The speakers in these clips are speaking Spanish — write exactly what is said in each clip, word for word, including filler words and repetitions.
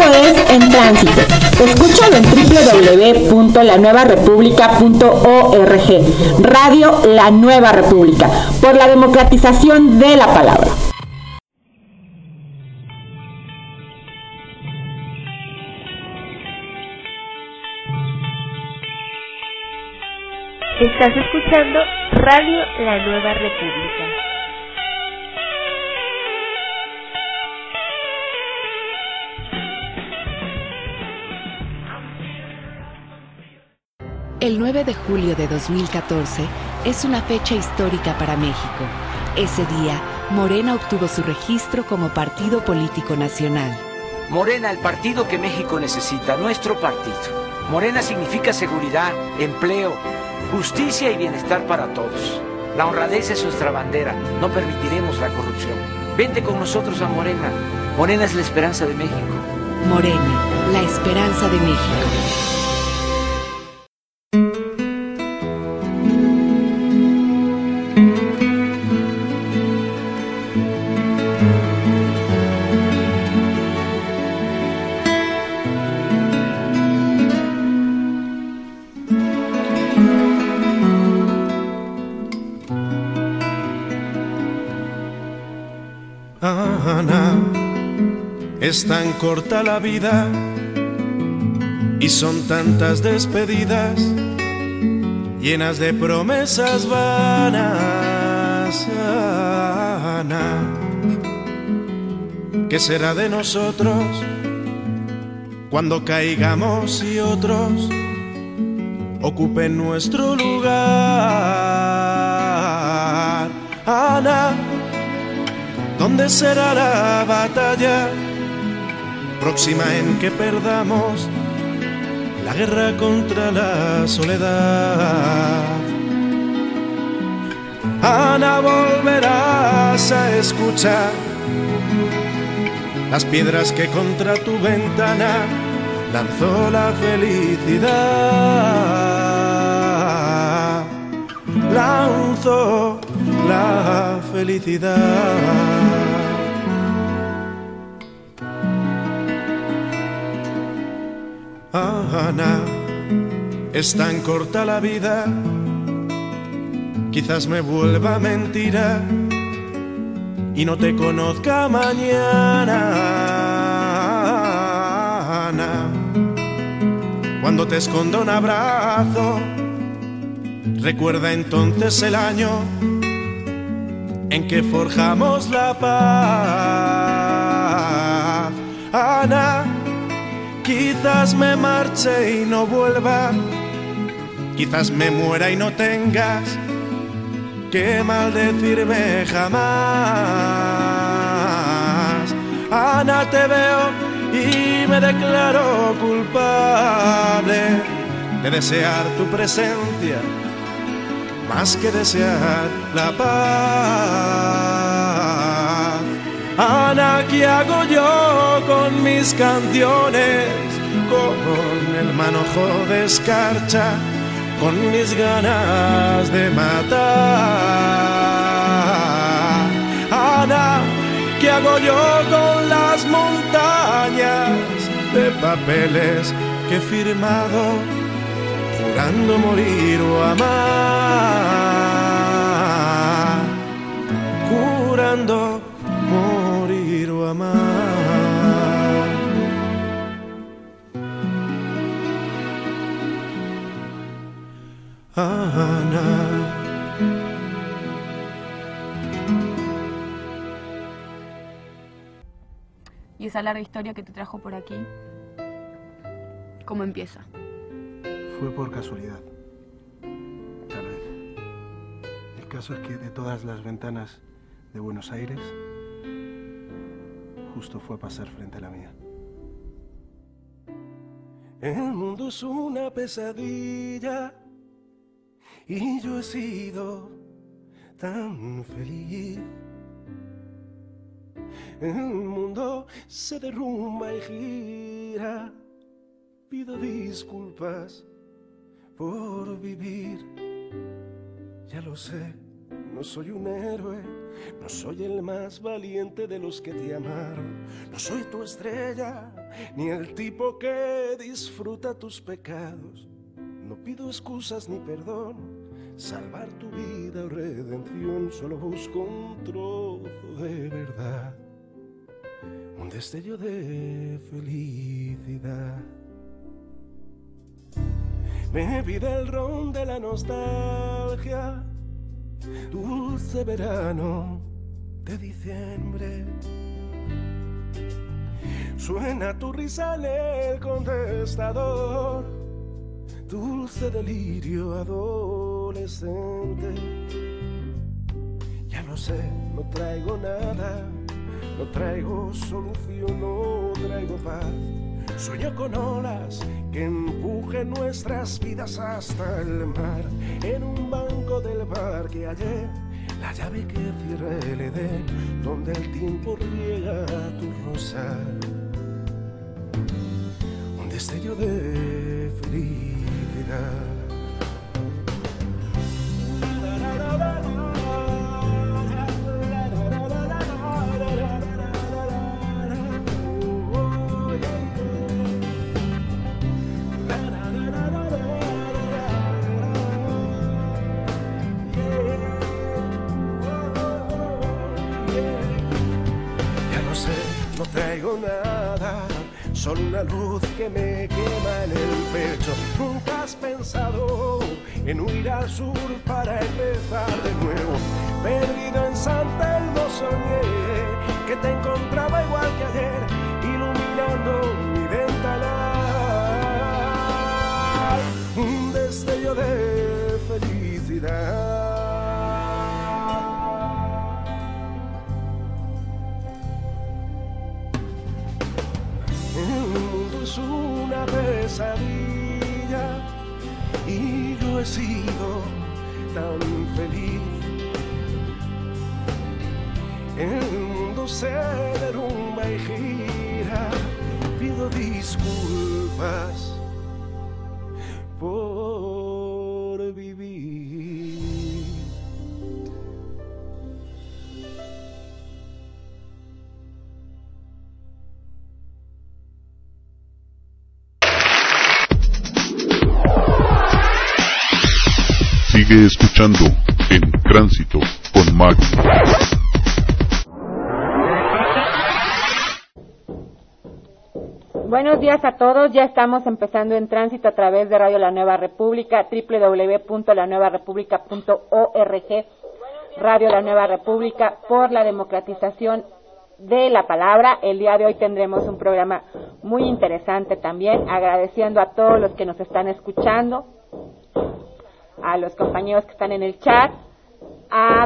Esto es En Tránsito. Escúchalo en doble u doble u doble u punto la nueva república punto org. Radio La Nueva República, por la democratización de la palabra. Estás escuchando Radio La Nueva República. El nueve de julio de dos mil catorce es una fecha histórica para México. Ese día, Morena obtuvo su registro como partido político nacional. Morena, el partido que México necesita, nuestro partido. Morena significa seguridad, empleo, justicia y bienestar para todos. La honradez es nuestra bandera. No permitiremos la corrupción. Vente con nosotros a Morena. Morena es la esperanza de México. Morena, la esperanza de México. Ana, es tan corta la vida y son tantas despedidas llenas de promesas vanas. Ana, ¿qué será de nosotros cuando caigamos y otros ocupen nuestro lugar? Ana, ¿dónde será la batalla próxima en que perdamos la guerra contra la soledad? Ana, volverás a escuchar las piedras que contra tu ventana lanzó la felicidad. Lanzó la felicidad. Ana, es tan corta la vida, quizás me vuelva mentira y no te conozca mañana. Ana, cuando te esconda un abrazo, recuerda entonces el año en que forjamos la paz. Ana, quizás me marche y no vuelva, quizás me muera y no tengas que maldecirme jamás. Ana, te veo y me declaro culpable de desear tu presencia más que desear la paz. Ana, ¿qué hago yo con mis canciones? Con el manojo de escarcha, con mis ganas de matar. Ana, ¿qué hago yo con las montañas de papeles que he firmado, jurando morir o amar? Jurando morir o amar. Ana. Y esa larga historia que te trajo por aquí, ¿cómo empieza? Fue por casualidad, tal vez. El caso es que de todas las ventanas de Buenos Aires, justo fue a pasar frente a la mía. El mundo es una pesadilla y yo he sido tan feliz. El mundo se derrumba y gira. Pido disculpas por vivir. Ya lo sé, no soy un héroe, no soy el más valiente de los que te amaron. No soy tu estrella, ni el tipo que disfruta tus pecados. No pido excusas ni perdón, salvar tu vida o redención. Solo busco un trozo de verdad, un destello de felicidad. Bebí del ron de la nostalgia, dulce verano de diciembre. Suena tu risa en el contestador, dulce delirio adolescente. Ya lo sé, no traigo nada, no traigo solución, no traigo paz. Sueño con olas que empujen nuestras vidas hasta el mar. En un banco del bar que hallé la llave que cierra el Edén, donde el tiempo riega tu rosal. Un destello de felicidad. No traigo nada, solo una luz que me quema en el pecho. Nunca has pensado en huir al sur para empezar de nuevo. Perdido en San Telmo soñé que te encontraba igual que ayer, iluminando mi ventanal. Un destello de felicidad. Es una pesadilla y yo he sido tan feliz. El mundo se derrumba y gira. Pido disculpas por vivir. Sigue escuchando En Tránsito con Mario. Buenos días a todos, ya estamos empezando En Tránsito a través de Radio La Nueva República, doble u doble u doble u punto la nueva república punto org, Radio La Nueva República, por la democratización de la palabra. El día de hoy tendremos un programa muy interesante también, agradeciendo a todos los que nos están escuchando, a los compañeros que están en el chat, a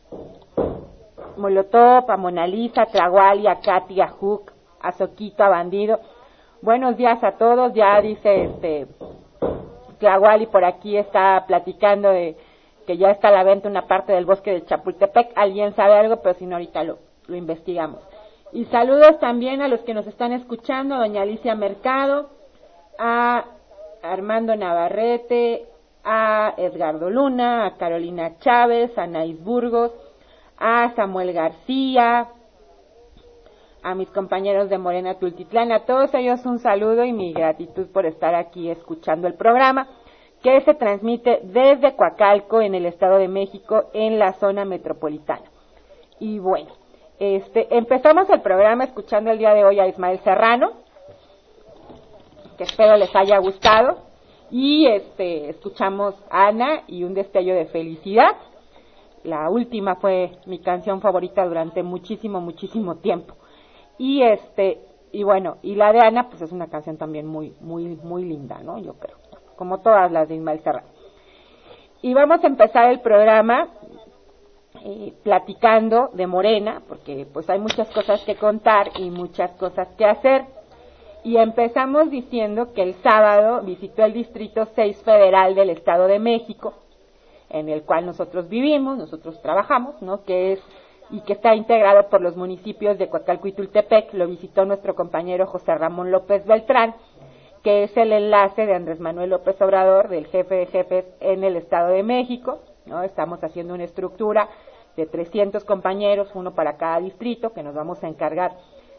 Molotov, a Mona Lisa, a Tlahuali, a Katy, a Hook, a Soquito, a Bandido. Buenos días a todos. Ya dice este Tlahuali por aquí, está platicando de que ya está a la venta una parte del bosque de Chapultepec. Alguien sabe algo, pero si no ahorita lo, lo investigamos. Y saludos también a los que nos están escuchando, doña Alicia Mercado, a Armando Navarrete, a Edgardo Luna, a Carolina Chávez, a Anaís Burgos, a Samuel García, a mis compañeros de Morena Tultitlán, a todos ellos un saludo y mi gratitud por estar aquí escuchando el programa, que se transmite desde Coacalco, en el Estado de México, en la zona metropolitana. Y bueno, este empezamos el programa escuchando el día de hoy a Ismael Serrano, que espero les haya gustado. Y este escuchamos a Ana y Un destello de felicidad. La última fue mi canción favorita durante muchísimo, muchísimo tiempo. Y este, y bueno, y la de Ana, pues es una canción también muy, muy, muy linda, ¿no? Yo creo, como todas las de Ismael Serrano. Y vamos a empezar el programa eh, platicando de Morena, porque pues hay muchas cosas que contar y muchas cosas que hacer. Y empezamos diciendo que el sábado visitó el Distrito seis Federal del Estado de México, en el cual nosotros vivimos, nosotros trabajamos, ¿no? Que es y que está integrado por los municipios de Coacalco y Tultepec. Lo visitó nuestro compañero José Ramón López Beltrán, que es el enlace de Andrés Manuel López Obrador, del jefe de jefes en el Estado de México, ¿no? Estamos haciendo una estructura de trescientos compañeros, uno para cada distrito, que nos vamos a encargar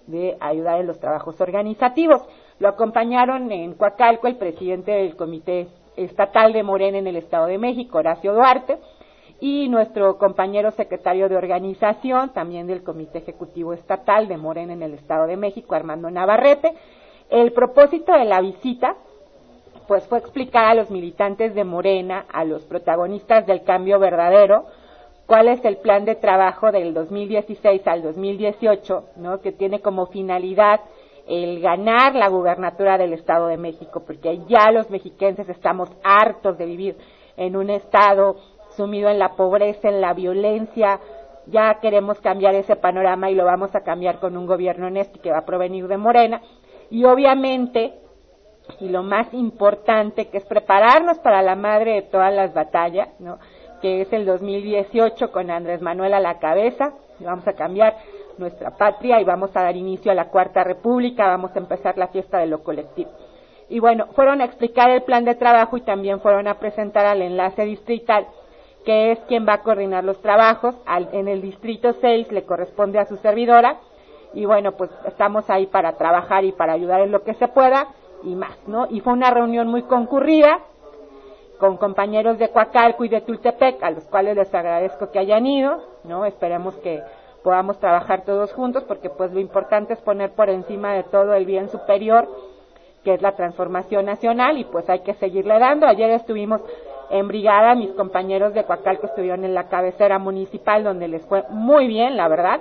de ayudar en los trabajos organizativos. Lo acompañaron en Coacalco el presidente del Comité Estatal de Morena en el Estado de México, Horacio Duarte, y nuestro compañero secretario de organización, también del Comité Ejecutivo Estatal de Morena en el Estado de México, Armando Navarrete. El propósito de la visita, pues, fue explicar a los militantes de Morena, a los protagonistas del cambio verdadero, cuál es el plan de trabajo del dos mil dieciséis al dos mil dieciocho, ¿no?, que tiene como finalidad el ganar la gubernatura del Estado de México, porque ya los mexiquenses estamos hartos de vivir en un estado sumido en la pobreza, en la violencia. Ya queremos cambiar ese panorama y lo vamos a cambiar con un gobierno honesto que va a provenir de Morena. Y obviamente, y lo más importante, que es prepararnos para la madre de todas las batallas, ¿no?, que es el dos mil dieciocho con Andrés Manuel a la cabeza. Vamos a cambiar nuestra patria y vamos a dar inicio a la Cuarta República, vamos a empezar la fiesta de lo colectivo. Y bueno, fueron a explicar el plan de trabajo y también fueron a presentar al enlace distrital, que es quien va a coordinar los trabajos. Al, en el distrito seis le corresponde a su servidora, y bueno, pues estamos ahí para trabajar y para ayudar en lo que se pueda y más, ¿no? Y fue una reunión muy concurrida con compañeros de Coacalco y de Tultepec, a los cuales les agradezco que hayan ido, ¿no? Esperemos que podamos trabajar todos juntos, porque pues lo importante es poner por encima de todo el bien superior, que es la transformación nacional, y pues hay que seguirle dando. Ayer estuvimos en brigada, mis compañeros de Coacalco estuvieron en la cabecera municipal, donde les fue muy bien, la verdad.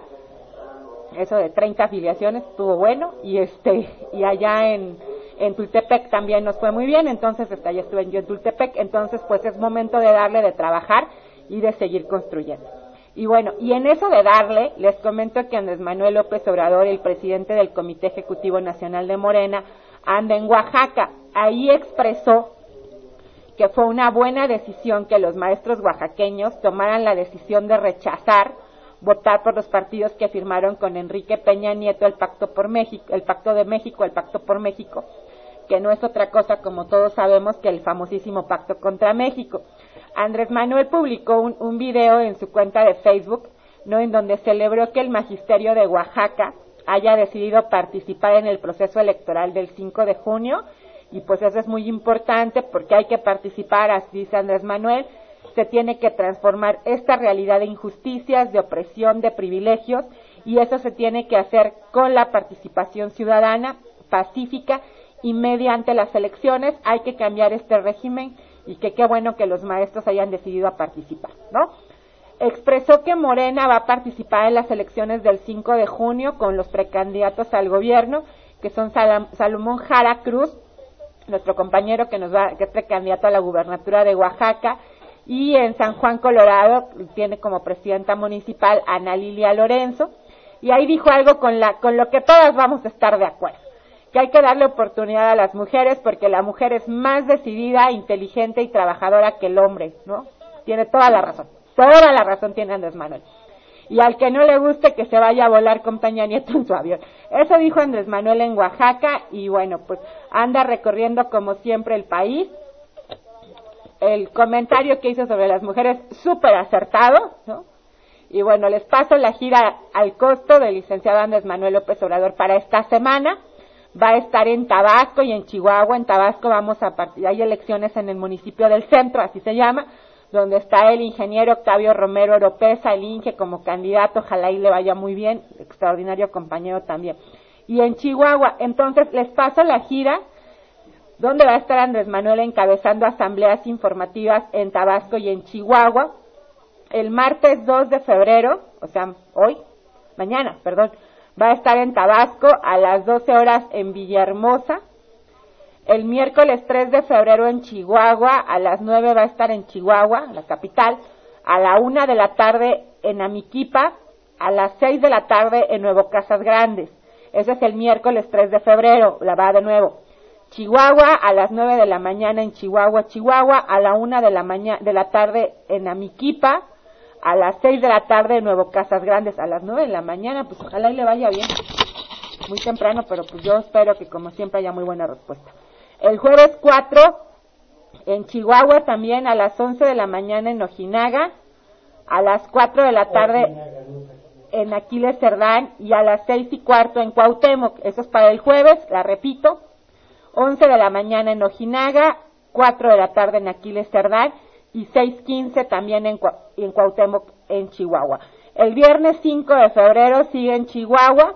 Eso de treinta afiliaciones estuvo bueno, y este y allá en en Tultepec también nos fue muy bien. Entonces hasta allá estuve yo en Tultepec. Entonces pues es momento de darle, de trabajar y de seguir construyendo. Y bueno, y en eso de darle, les comento que Andrés Manuel López Obrador, el presidente del Comité Ejecutivo Nacional de Morena, anda en Oaxaca. Ahí expresó que fue una buena decisión que los maestros oaxaqueños tomaran la decisión de rechazar votar por los partidos que firmaron con Enrique Peña Nieto el Pacto por México, el Pacto de México, el Pacto por México, que no es otra cosa, como todos sabemos, que el famosísimo Pacto contra México. Andrés Manuel publicó un, un video en su cuenta de Facebook, ¿no?, en donde celebró que el magisterio de Oaxaca haya decidido participar en el proceso electoral del cinco de junio, y pues eso es muy importante porque hay que participar, así dice Andrés Manuel. Se tiene que transformar esta realidad de injusticias, de opresión, de privilegios, y eso se tiene que hacer con la participación ciudadana, pacífica, y mediante las elecciones. Hay que cambiar este régimen, y que qué bueno que los maestros hayan decidido a participar, ¿no? Expresó que Morena va a participar en las elecciones del cinco de junio con los precandidatos al gobierno, que son Salam, Salomón Jara Cruz, nuestro compañero que nos va, que es precandidato a la gubernatura de Oaxaca, y en San Juan, Colorado, tiene como presidenta municipal Ana Lilia Lorenzo. Y ahí dijo algo con la con lo que todas vamos a estar de acuerdo, que hay que darle oportunidad a las mujeres, porque la mujer es más decidida, inteligente y trabajadora que el hombre, ¿no? Tiene toda la razón, toda la razón tiene Andrés Manuel. Y al que no le guste, que se vaya a volar con Peña Nieto en su avión. Eso dijo Andrés Manuel en Oaxaca, y bueno, pues anda recorriendo como siempre el país. El comentario que hizo sobre las mujeres, súper acertado, ¿no? Y bueno, les paso la gira al costo del licenciado Andrés Manuel López Obrador para esta semana. Va a estar en Tabasco y en Chihuahua. En Tabasco vamos a partir, hay elecciones en el municipio del Centro, así se llama, donde está el ingeniero Octavio Romero Oropesa, el Inge, como candidato. Ojalá y le vaya muy bien, extraordinario compañero también. Y en Chihuahua, entonces les paso la gira, donde va a estar Andrés Manuel encabezando asambleas informativas en Tabasco y en Chihuahua. El martes dos de febrero, o sea, hoy, mañana, perdón, va a estar en Tabasco a las doce horas en Villahermosa. El miércoles tres de febrero en Chihuahua, a las nueve va a estar en Chihuahua, la capital. A la una de la tarde en Amiquipa, a las seis de la tarde en Nuevo Casas Grandes. Ese es el miércoles tres de febrero, la va de nuevo. Chihuahua, a las nueve de la mañana en Chihuahua, Chihuahua, a la una de la mañana de la tarde en Amiquipa, a las seis de la tarde en Nuevo Casas Grandes, a las nueve de la mañana. Pues ojalá y le vaya bien, muy temprano, pero pues yo espero que como siempre haya muy buena respuesta. El jueves cuatro en Chihuahua también, a las once de la mañana en Ojinaga, a las cuatro de la tarde en Aquiles Cerdán y a las seis y cuarto en Cuauhtémoc. Eso es para el jueves, la repito. once de la mañana en Ojinaga, cuatro de la tarde en Aquiles Cerdán y seis quince también en, Cua- en Cuauhtémoc, en Chihuahua. El viernes cinco de febrero sigue en Chihuahua,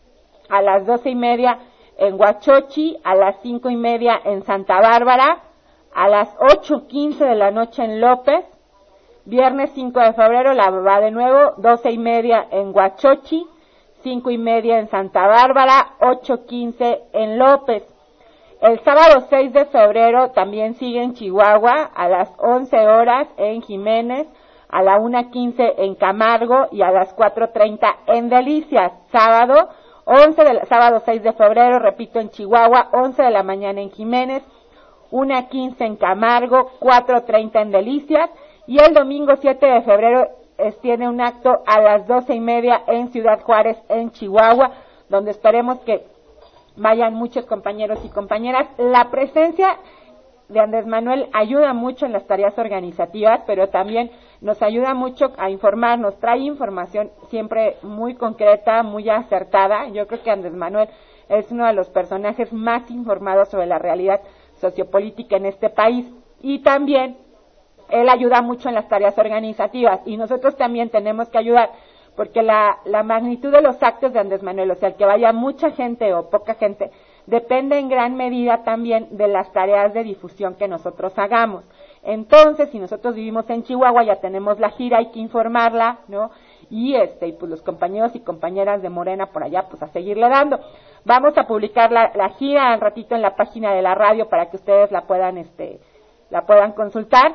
a las doce y media en Huachochi, a las cinco y media en Santa Bárbara, a las ocho quince de la noche en López. Viernes cinco de febrero la va de nuevo, doce y media en Huachochi, cinco y media en Santa Bárbara, ocho quince en López. El sábado seis de febrero también sigue en Chihuahua, a las once horas en Jiménez, a la una quince en Camargo y a las cuatro treinta en Delicias. Sábado, once de la, sábado seis de febrero, repito, en Chihuahua, once de la mañana en Jiménez, una quince en Camargo, cuatro treinta en Delicias, y el domingo siete de febrero es, tiene un acto a las doce y media en Ciudad Juárez, en Chihuahua, donde esperemos que vayan muchos compañeros y compañeras. La presencia de Andrés Manuel ayuda mucho en las tareas organizativas, pero también nos ayuda mucho a informarnos, trae información siempre muy concreta, muy acertada. Yo creo que Andrés Manuel es uno de los personajes más informados sobre la realidad sociopolítica en este país, y también él ayuda mucho en las tareas organizativas, y nosotros también tenemos que ayudar, porque la, la magnitud de los actos de Andrés Manuel, o sea, el que vaya mucha gente o poca gente, depende en gran medida también de las tareas de difusión que nosotros hagamos. Entonces, si nosotros vivimos en Chihuahua, ya tenemos la gira, hay que informarla, ¿no? Y este, y pues los compañeros y compañeras de Morena por allá, pues a seguirle dando. Vamos a publicar la, la gira al ratito en la página de la radio para que ustedes la puedan, este, la puedan consultar,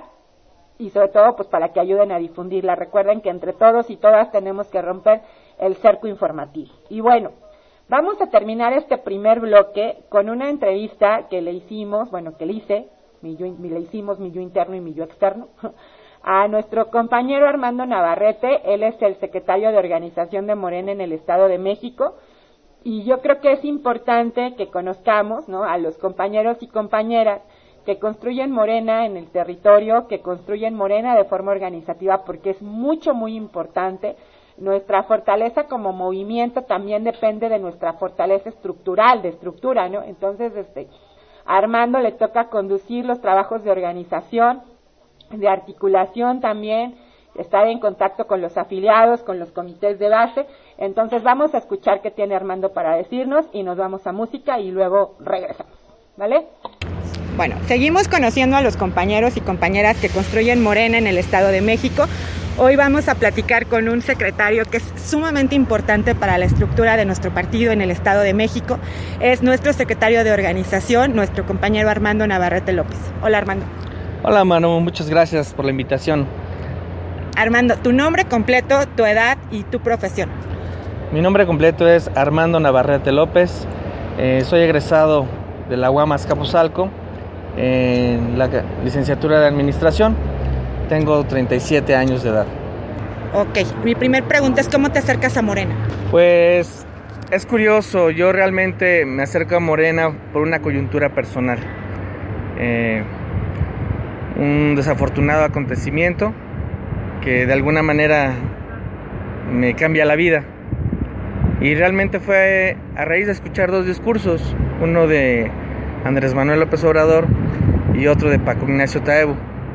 y sobre todo pues para que ayuden a difundirla. Recuerden que entre todos y todas tenemos que romper el cerco informativo. Y bueno, vamos a terminar este primer bloque con una entrevista que le hicimos, bueno, que le hice, mi yo, le hicimos mi yo interno y mi yo externo, a nuestro compañero Armando Navarrete. Él es el secretario de Organización de Morena en el Estado de México, y yo creo que es importante que conozcamos, ¿no?, a los compañeros y compañeras que construyen Morena en el territorio, que construyen Morena de forma organizativa, porque es mucho, muy importante. Nuestra fortaleza como movimiento también depende de nuestra fortaleza estructural, de estructura, ¿no? Entonces, este, a Armando le toca conducir los trabajos de organización, de articulación también, estar en contacto con los afiliados, con los comités de base. Entonces vamos a escuchar qué tiene Armando para decirnos, y nos vamos a música y luego regresamos, ¿vale? Bueno, seguimos conociendo a los compañeros y compañeras que construyen Morena en el Estado de México. Hoy vamos a platicar con un secretario que es sumamente importante para la estructura de nuestro partido en el Estado de México. Es nuestro secretario de organización, nuestro compañero Armando Navarrete López. Hola, Armando. Hola, Manu, muchas gracias por la invitación. Armando, tu nombre completo, tu edad y tu profesión. Mi nombre completo es Armando Navarrete López. Eh, soy egresado de la U A M Azcapotzalco en la licenciatura de Administración. Tengo treinta y siete años de edad. Ok, mi primer pregunta es ¿cómo te acercas a Morena? Pues es curioso, yo realmente me acerco a Morena por una coyuntura personal. Eh, un desafortunado acontecimiento que de alguna manera me cambia la vida. Y realmente fue a raíz de escuchar dos discursos, uno de Andrés Manuel López Obrador y otro de Paco Ignacio Taibo.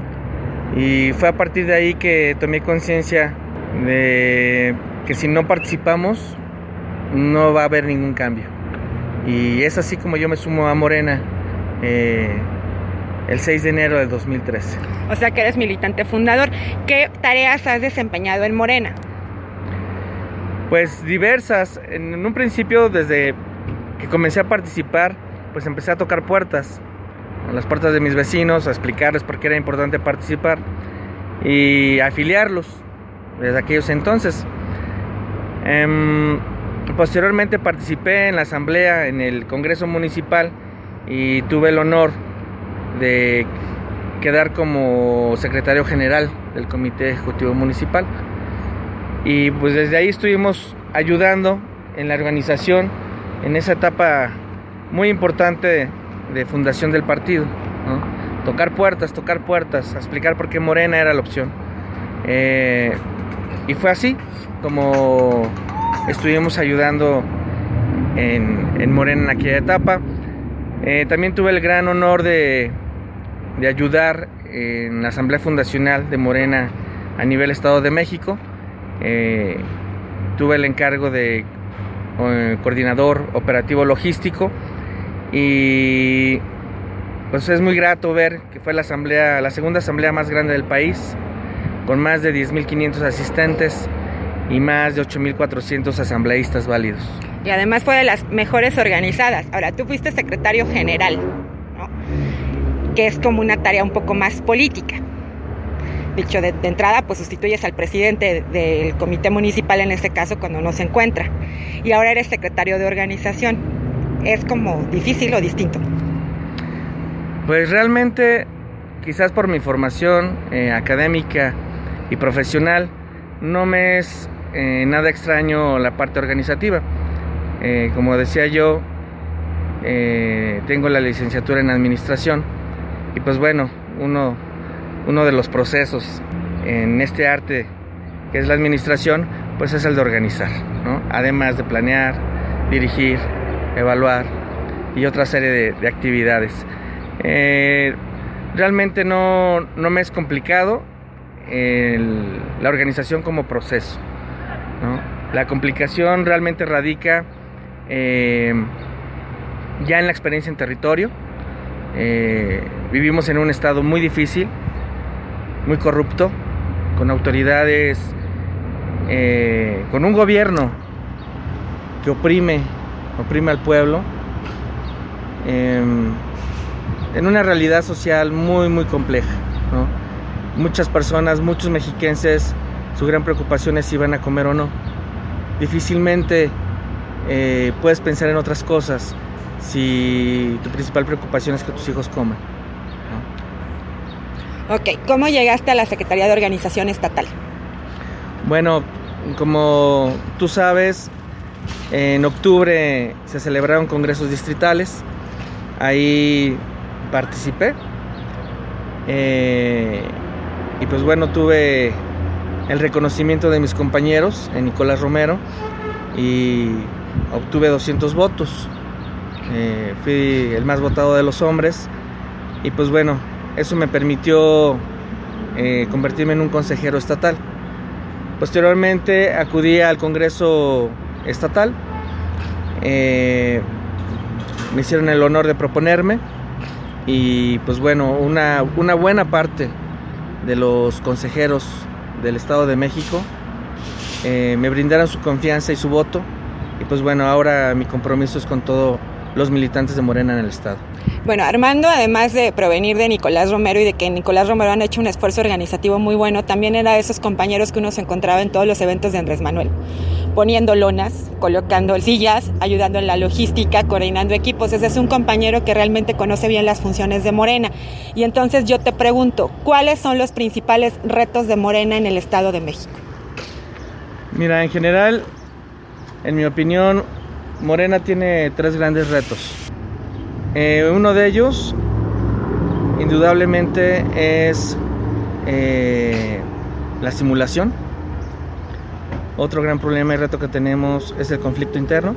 Y fue a partir de ahí que tomé conciencia de que si no participamos no va a haber ningún cambio. Y es así como yo me sumo a Morena eh, el seis de enero de dos mil trece. O sea que eres militante fundador. ¿Qué tareas has desempeñado en Morena? Pues diversas. En un principio, desde que comencé a participar, pues empecé a tocar puertas, a las puertas de mis vecinos, a explicarles por qué era importante participar y afiliarlos desde aquellos entonces. Eh, posteriormente participé en la asamblea, en el Congreso Municipal, y tuve el honor de quedar como secretario general del Comité Ejecutivo Municipal. Y pues desde ahí estuvimos ayudando en la organización en esa etapa muy importante de, de fundación del partido, ¿no? Tocar puertas, tocar puertas, explicar por qué Morena era la opción. Eh, y fue así como estuvimos ayudando en, en Morena en aquella etapa. Eh, también tuve el gran honor de, de ayudar en la Asamblea Fundacional de Morena a nivel Estado de México. Eh, tuve el encargo de eh, coordinador operativo logístico y pues es muy grato ver que fue la asamblea, la segunda asamblea más grande del país, con más de diez mil quinientos asistentes y más de ocho mil cuatrocientos asambleístas válidos. Y además fue de las mejores organizadas. Ahora, tú fuiste secretario general, ¿no? Que es como una tarea un poco más política. Dicho de, de entrada, pues sustituyes al presidente del comité municipal en este caso cuando no se encuentra. Y ahora eres secretario de organización. ¿Es como difícil o distinto? Pues realmente, quizás por mi formación eh, académica y profesional, no me es eh, nada extraño la parte organizativa. Eh, como decía yo, eh, tengo la licenciatura en administración y pues bueno, uno, uno de los procesos en este arte que es la administración, pues es el de organizar, ¿no? Además de planear, dirigir, evaluar y otra serie de, de actividades. Eh, realmente no, no me es complicado el, la organización como proceso, ¿no? La complicación realmente radica eh, ya en la experiencia en territorio. Eh, vivimos en un estado muy difícil, muy corrupto, con autoridades, eh, con un gobierno que oprime, oprime al pueblo, eh, en una realidad social muy muy compleja, ¿no? Muchas personas, muchos mexiquenses, su gran preocupación es si van a comer o no. Difícilmente eh, puedes pensar en otras cosas si tu principal preocupación es que tus hijos coman, ¿no? Ok, ¿cómo llegaste a la Secretaría de Organización Estatal? Bueno, como tú sabes, en octubre se celebraron congresos distritales, ahí participé, eh, y pues bueno, tuve el reconocimiento de mis compañeros en Nicolás Romero y obtuve doscientos votos, eh, fui el más votado de los hombres y pues bueno, eso me permitió eh, convertirme en un consejero estatal. Posteriormente acudí al Congreso Estatal, eh, me hicieron el honor de proponerme y pues bueno, una, una buena parte de los consejeros del Estado de México eh, me brindaron su confianza y su voto y pues bueno, ahora mi compromiso es con todos los militantes de Morena en el Estado. Bueno, Armando, además de provenir de Nicolás Romero y de que Nicolás Romero han hecho un esfuerzo organizativo muy bueno, también era de esos compañeros que uno se encontraba en todos los eventos de Andrés Manuel, poniendo lonas, colocando sillas, ayudando en la logística, coordinando equipos. Ese es un compañero que realmente conoce bien las funciones de Morena. Y entonces yo te pregunto, ¿cuáles son los principales retos de Morena en el Estado de México? Mira, en general, en mi opinión, Morena tiene tres grandes retos. Eh, uno de ellos, indudablemente, es eh, la simulación. Otro gran problema y reto que tenemos es el conflicto interno.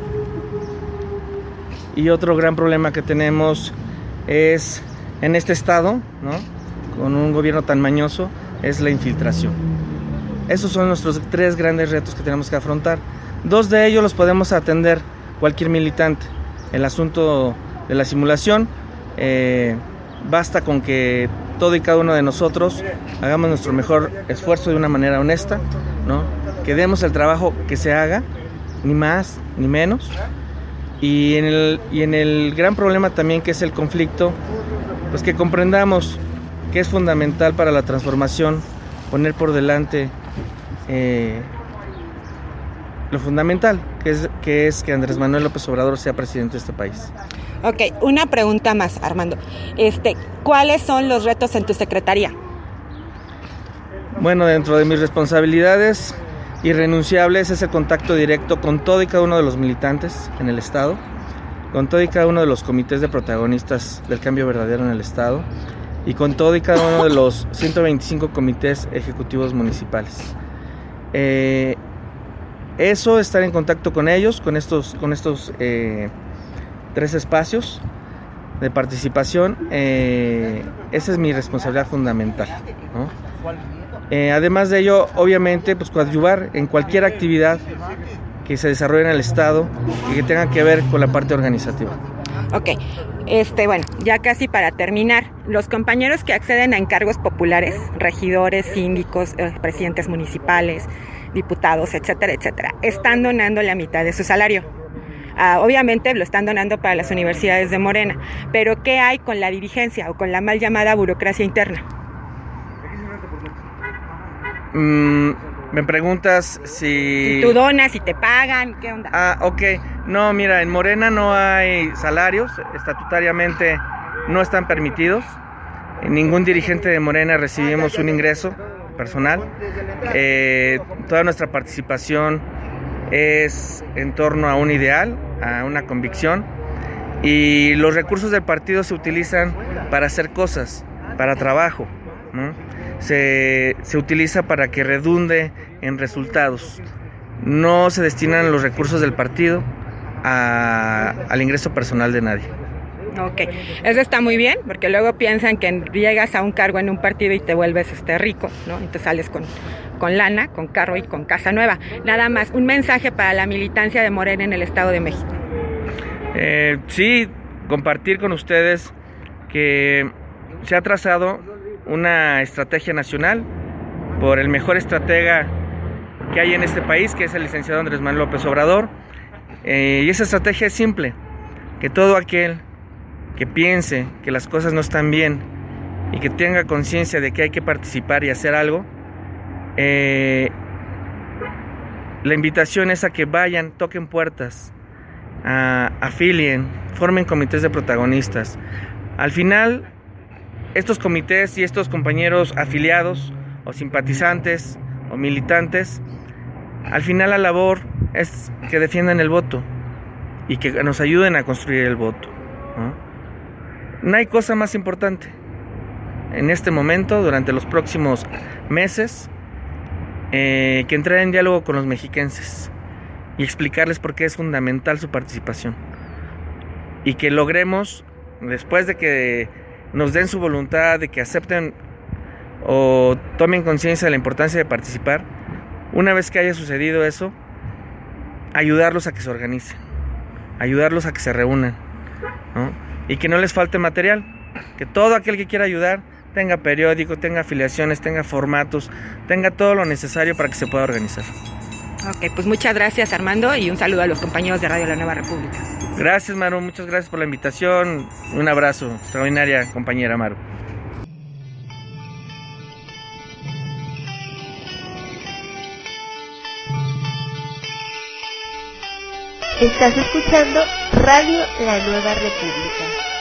Y otro gran problema que tenemos es, en este estado, ¿no?, con un gobierno tan mañoso, es la infiltración. Esos son nuestros tres grandes retos que tenemos que afrontar. Dos de ellos los podemos atender cualquier militante. El asunto de la simulación, eh, basta con que todo y cada uno de nosotros hagamos nuestro mejor esfuerzo de una manera honesta, ¿no?, que demos el trabajo que se haga, ni más ni menos. Y en el, y en el gran problema también, que es el conflicto, pues que comprendamos que es fundamental para la transformación poner por delante eh, lo fundamental, que es, que es que Andrés Manuel López Obrador sea presidente de este país. Ok, una pregunta más, Armando. Este, ¿cuáles son los retos en tu secretaría? Bueno, dentro de mis responsabilidades irrenunciables es el contacto directo con todo y cada uno de los militantes en el Estado, con todo y cada uno de los comités de protagonistas del cambio verdadero en el Estado y con todo y cada uno de los ciento veinticinco comités ejecutivos municipales. Eh, eso, estar en contacto con ellos, con estos, con estos eh, tres espacios de participación, eh, esa es mi responsabilidad fundamental, ¿no? Eh, además de ello, obviamente, pues coadyuvar en cualquier actividad que se desarrolle en el Estado y que tenga que ver con la parte organizativa. Ok, este, bueno, ya casi para terminar, los compañeros que acceden a encargos populares, regidores, síndicos, eh, presidentes municipales, diputados, etcétera, etcétera, están donando la mitad de su salario. Uh, obviamente lo están donando para las universidades de Morena, pero ¿qué hay con la dirigencia o con la mal llamada burocracia interna? Mm, me preguntas si... Si tú donas, si te pagan, ¿qué onda? Ah, ok. No, mira, en Morena no hay salarios, estatutariamente no están permitidos. Ningún dirigente de Morena recibimos un ingreso personal. Eh, toda nuestra participación es en torno a un ideal, a una convicción, y los recursos del partido se utilizan para hacer cosas, para trabajo, ¿no? Se, se utiliza para que redunde en resultados. No se destinan los recursos del partido a, al ingreso personal de nadie. Ok, eso está muy bien, porque luego piensan que llegas a un cargo en un partido y te vuelves este rico, ¿no? Entonces sales con, con lana, con carro y con casa nueva. Nada más, un mensaje para la militancia de Morena en el Estado de México. Eh, sí, compartir con ustedes que se ha trazado una estrategia nacional por el mejor estratega que hay en este país, que es el licenciado Andrés Manuel López Obrador. Eh, y esa estrategia es simple, que todo aquel que piense que las cosas no están bien y que tenga conciencia de que hay que participar y hacer algo, eh, la invitación es a que vayan, toquen puertas, a, afilien, formen comités de protagonistas. Al final, estos comités y estos compañeros afiliados o simpatizantes o militantes, al final la labor es que defiendan el voto y que nos ayuden a construir el voto, ¿no? No hay cosa más importante en este momento, durante los próximos meses, eh, que entrar en diálogo con los mexiquenses y explicarles por qué es fundamental su participación, y que logremos, después de que nos den su voluntad, de que acepten o tomen conciencia de la importancia de participar, una vez que haya sucedido eso, ayudarlos a que se organicen, ayudarlos a que se reúnan, ¿no? Y que no les falte material, que todo aquel que quiera ayudar tenga periódico, tenga afiliaciones, tenga formatos, tenga todo lo necesario para que se pueda organizar. Ok, pues muchas gracias, Armando, y un saludo a los compañeros de Radio La Nueva República. Gracias, Maru, muchas gracias por la invitación, un abrazo, extraordinaria compañera Maru. Estás escuchando Radio La Nueva República.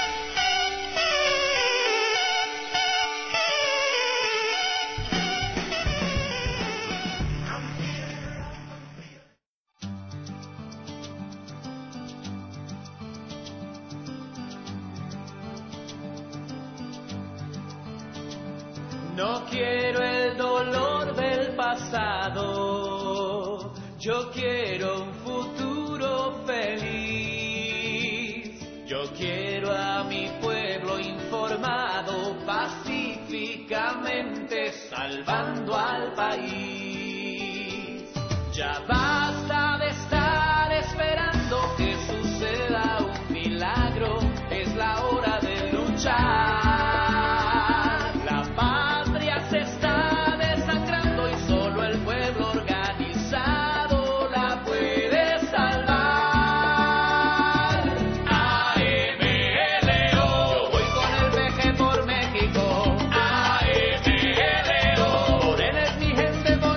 No quiero el dolor del pasado, yo quiero un futuro feliz. Yo quiero a mi pueblo informado pacíficamente, salvando al país. Ya basta de estar esperando que suceda un milagro, es la hora de luchar. Morena es mi gente.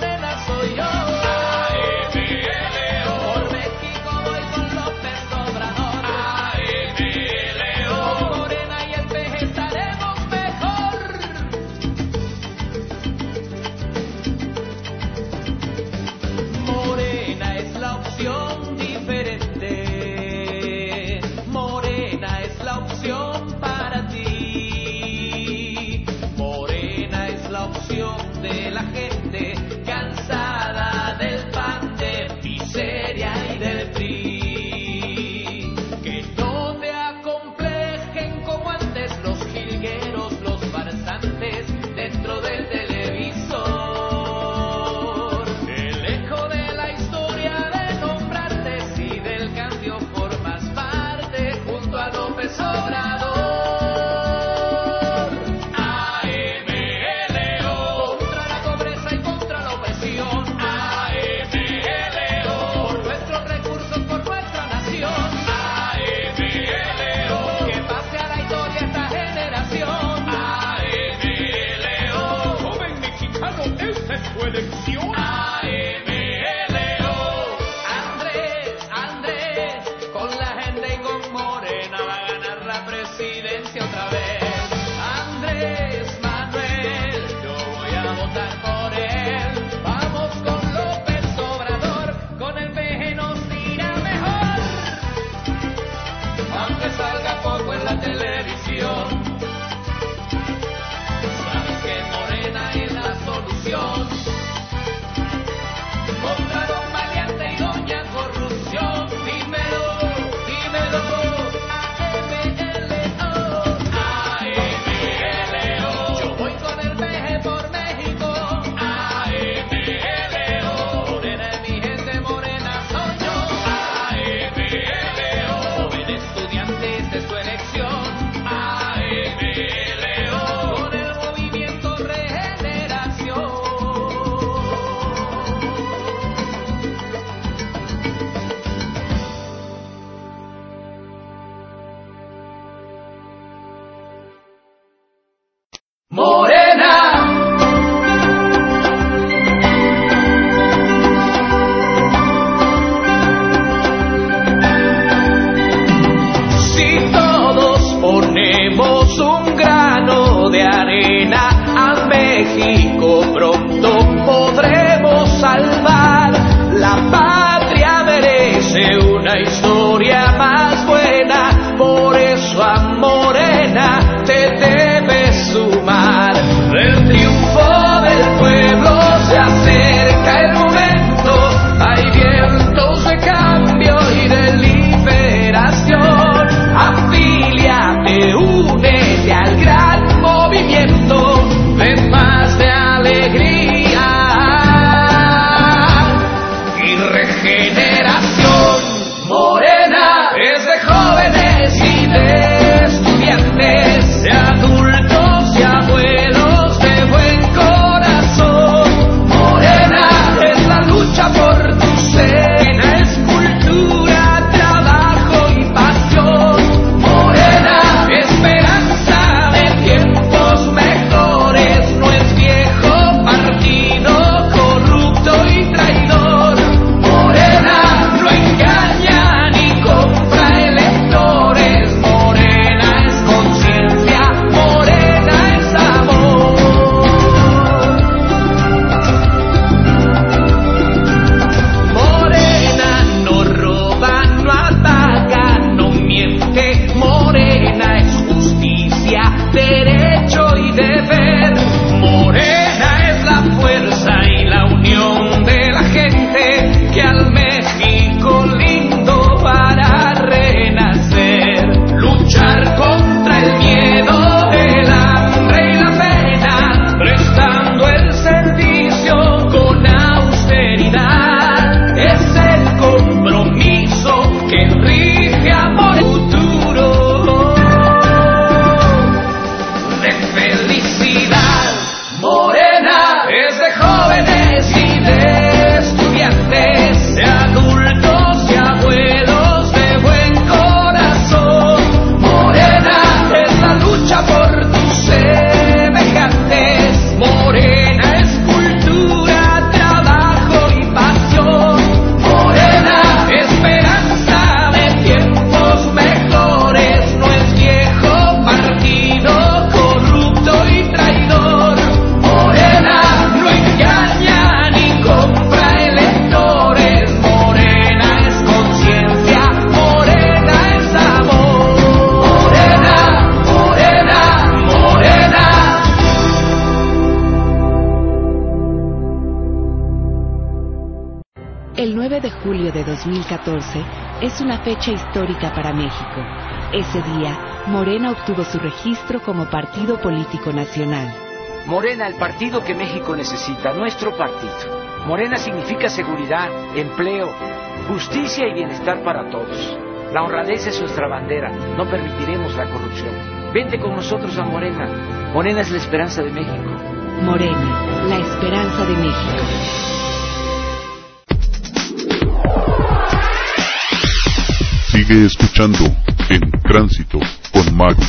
julio de dos mil catorce es una fecha histórica para México. Ese día, Morena obtuvo su registro como partido político nacional. Morena, el partido que México necesita, nuestro partido. Morena significa seguridad, empleo, justicia y bienestar para todos. La honradez es nuestra bandera, no permitiremos la corrupción. Vente con nosotros a Morena. Morena es la esperanza de México. Morena, la esperanza de México. Sigue escuchando En Tránsito con Mario.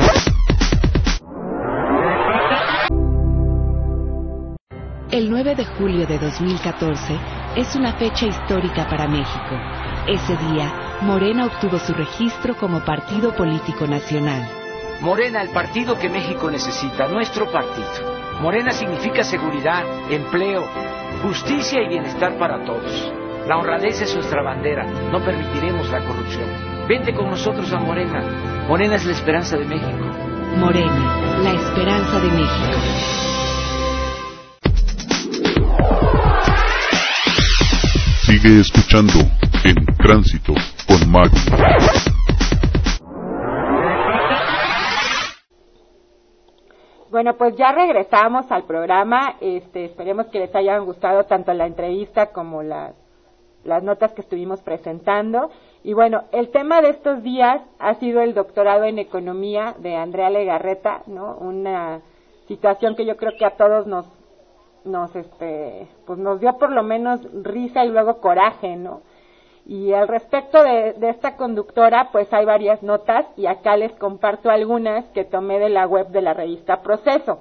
El nueve de julio de dos mil catorce es una fecha histórica para México. Ese día, Morena obtuvo su registro como partido político nacional. Morena, el partido que México necesita, nuestro partido. Morena significa seguridad, empleo, justicia y bienestar para todos. La honradez es nuestra bandera, no permitiremos la corrupción. Vente con nosotros a Morena. Morena es la esperanza de México. Morena, la esperanza de México. Sigue escuchando En Tránsito con Mario. Bueno, pues ya regresamos al programa. Este, esperemos que les hayan gustado tanto la entrevista como las, las notas que estuvimos presentando. Y bueno, el tema de estos días ha sido el doctorado en economía de Andrea Legarreta, ¿no? Una situación que yo creo que a todos nos nos este pues nos dio por lo menos risa y luego coraje, ¿no? Y al respecto de, de esta conductora, pues hay varias notas y acá les comparto algunas que tomé de la web de la revista Proceso.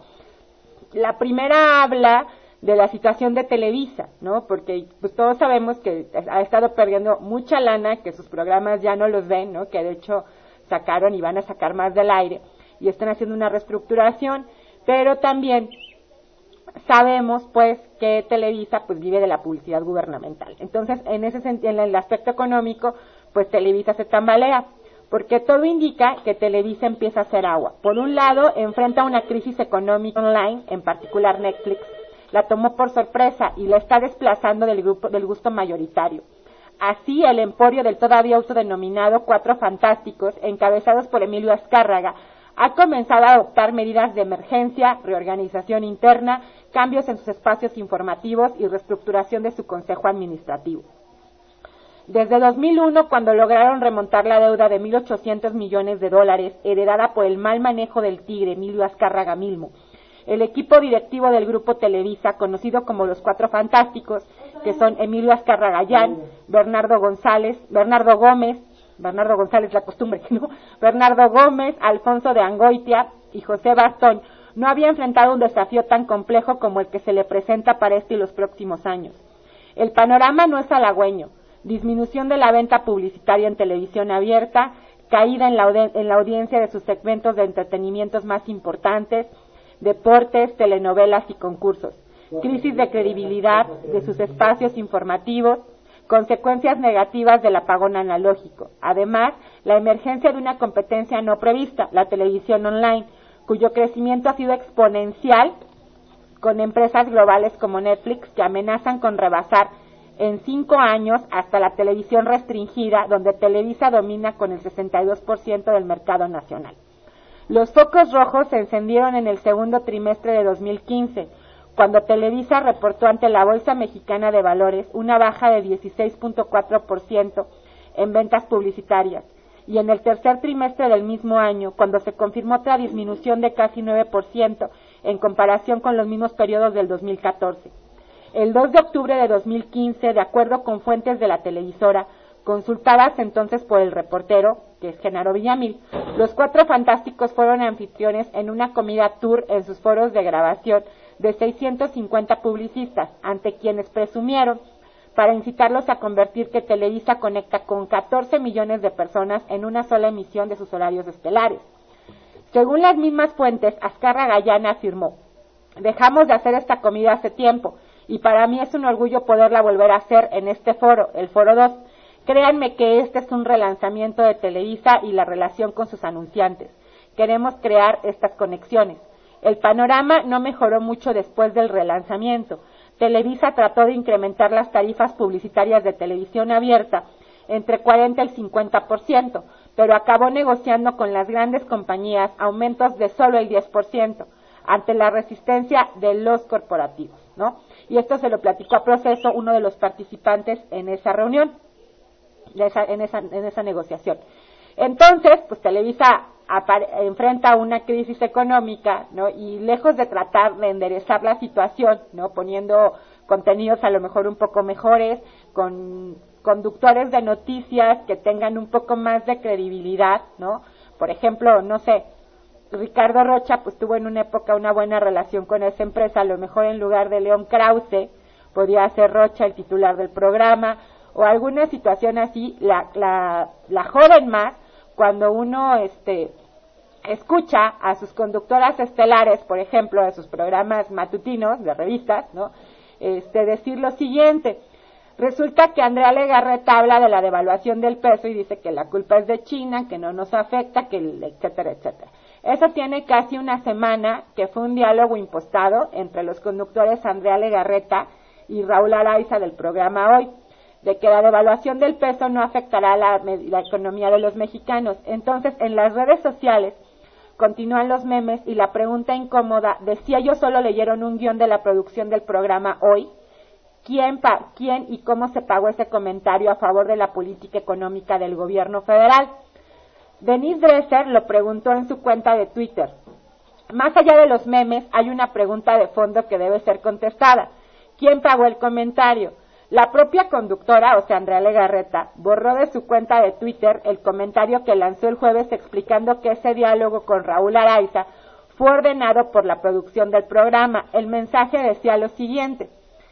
La primera habla de la situación de Televisa, ¿no? Porque pues todos sabemos que ha estado perdiendo mucha lana, que sus programas ya no los ven, ¿no? Que de hecho sacaron y van a sacar más del aire y están haciendo una reestructuración, pero también sabemos pues que Televisa pues vive de la publicidad gubernamental. Entonces, en ese sentido, en el aspecto económico, pues Televisa se tambalea, porque todo indica que Televisa empieza a hacer agua. Por un lado, enfrenta una crisis económica online, en particular Netflix, la tomó por sorpresa y la está desplazando del grupo del gusto mayoritario. Así, el emporio del todavía autodenominado Cuatro Fantásticos, encabezados por Emilio Azcárraga, ha comenzado a adoptar medidas de emergencia, reorganización interna, cambios en sus espacios informativos y reestructuración de su consejo administrativo. Desde dos mil uno, cuando lograron remontar la deuda de mil ochocientos millones de dólares heredada por el mal manejo del tigre Emilio Azcárraga Milmo, el equipo directivo del Grupo Televisa, conocido como los Cuatro Fantásticos, que son Emilio Azcárraga Llán, Bernardo González, Bernardo Gómez, Bernardo González, la costumbre, ¿no? Bernardo Gómez, Alfonso de Angoitia y José Bastón, no había enfrentado un desafío tan complejo como el que se le presenta para este y los próximos años. El panorama no es halagüeño: disminución de la venta publicitaria en televisión abierta, caída en la, en la audiencia de sus segmentos de entretenimientos más importantes, deportes, telenovelas y concursos, crisis de credibilidad de sus espacios informativos, consecuencias negativas del apagón analógico. Además, la emergencia de una competencia no prevista, la televisión online, cuyo crecimiento ha sido exponencial, con empresas globales como Netflix que amenazan con rebasar en cinco años hasta la televisión restringida, donde Televisa domina con el sesenta y dos por ciento del mercado nacional. Los focos rojos se encendieron en el segundo trimestre de dos mil quince, cuando Televisa reportó ante la Bolsa Mexicana de Valores una baja de dieciséis punto cuatro por ciento en ventas publicitarias, y en el tercer trimestre del mismo año, cuando se confirmó otra disminución de casi nueve por ciento en comparación con los mismos periodos del dos mil catorce. El dos de octubre de dos mil quince, de acuerdo con fuentes de la televisora, consultadas entonces por el reportero, que es Genaro Villamil, los Cuatro Fantásticos fueron anfitriones en una comida tour en sus foros de grabación de seiscientos cincuenta publicistas, ante quienes presumieron para incitarlos a convertir que Televisa conecta con catorce millones de personas en una sola emisión de sus horarios estelares. Según las mismas fuentes, Azcárraga Llán afirmó: dejamos de hacer esta comida hace tiempo, y para mí es un orgullo poderla volver a hacer en este foro, el Foro dos. Créanme que este es un relanzamiento de Televisa y la relación con sus anunciantes. Queremos crear estas conexiones. El panorama no mejoró mucho después del relanzamiento. Televisa trató de incrementar las tarifas publicitarias de televisión abierta entre cuarenta y cincuenta por ciento, pero acabó negociando con las grandes compañías aumentos de solo el diez por ciento, ante la resistencia de los corporativos, ¿no? Y esto se lo platicó a Proceso, uno de los participantes en esa reunión, de esa, en, esa, en esa negociación. Entonces, pues Televisa enfrenta una crisis económica, ¿no? Y lejos de tratar de enderezar la situación, ¿no? Poniendo contenidos a lo mejor un poco mejores, con conductores de noticias que tengan un poco más de credibilidad, ¿no? Por ejemplo, no sé, Ricardo Rocha pues tuvo en una época una buena relación con esa empresa, a lo mejor en lugar de León Krause podría ser Rocha el titular del programa, o alguna situación así, la, la, la joden más cuando uno este escucha a sus conductoras estelares, por ejemplo, de sus programas matutinos de revistas, ¿no? Este decir lo siguiente: resulta que Andrea Legarreta habla de la devaluación del peso y dice que la culpa es de China, que no nos afecta, que etcétera, etcétera. Eso tiene casi una semana que fue un diálogo impostado entre los conductores Andrea Legarreta y Raúl Araiza del programa Hoy, de que la devaluación del peso no afectará la, la economía de los mexicanos. Entonces, en las redes sociales continúan los memes y la pregunta incómoda de si ellos solo leyeron un guión de la producción del programa Hoy, ¿quién, pa, quién y cómo se pagó ese comentario a favor de la política económica del gobierno federal. Denise Dresser lo preguntó en su cuenta de Twitter. Más allá de los memes, hay una pregunta de fondo que debe ser contestada. ¿Quién pagó el comentario? La propia conductora, o sea, Andrea Legarreta, borró de su cuenta de Twitter el comentario que lanzó el jueves explicando que ese diálogo con Raúl Araiza fue ordenado por la producción del programa. El mensaje decía lo siguiente: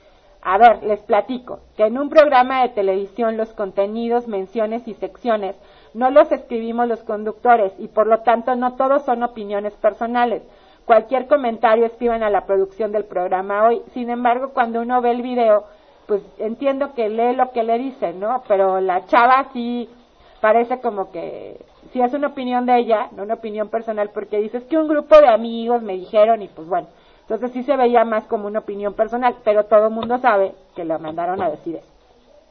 a ver, les platico, que en un programa de televisión los contenidos, menciones y secciones no los escribimos los conductores y por lo tanto no todos son opiniones personales. Cualquier comentario escriban a la producción del programa Hoy. Sin embargo, cuando uno ve el video, pues entiendo que lee lo que le dicen, ¿no? Pero la chava sí parece como que sí es una opinión de ella, no una opinión personal, porque dice, es que un grupo de amigos me dijeron y pues bueno. Entonces sí se veía más como una opinión personal, pero todo el mundo sabe que la mandaron a decir eso.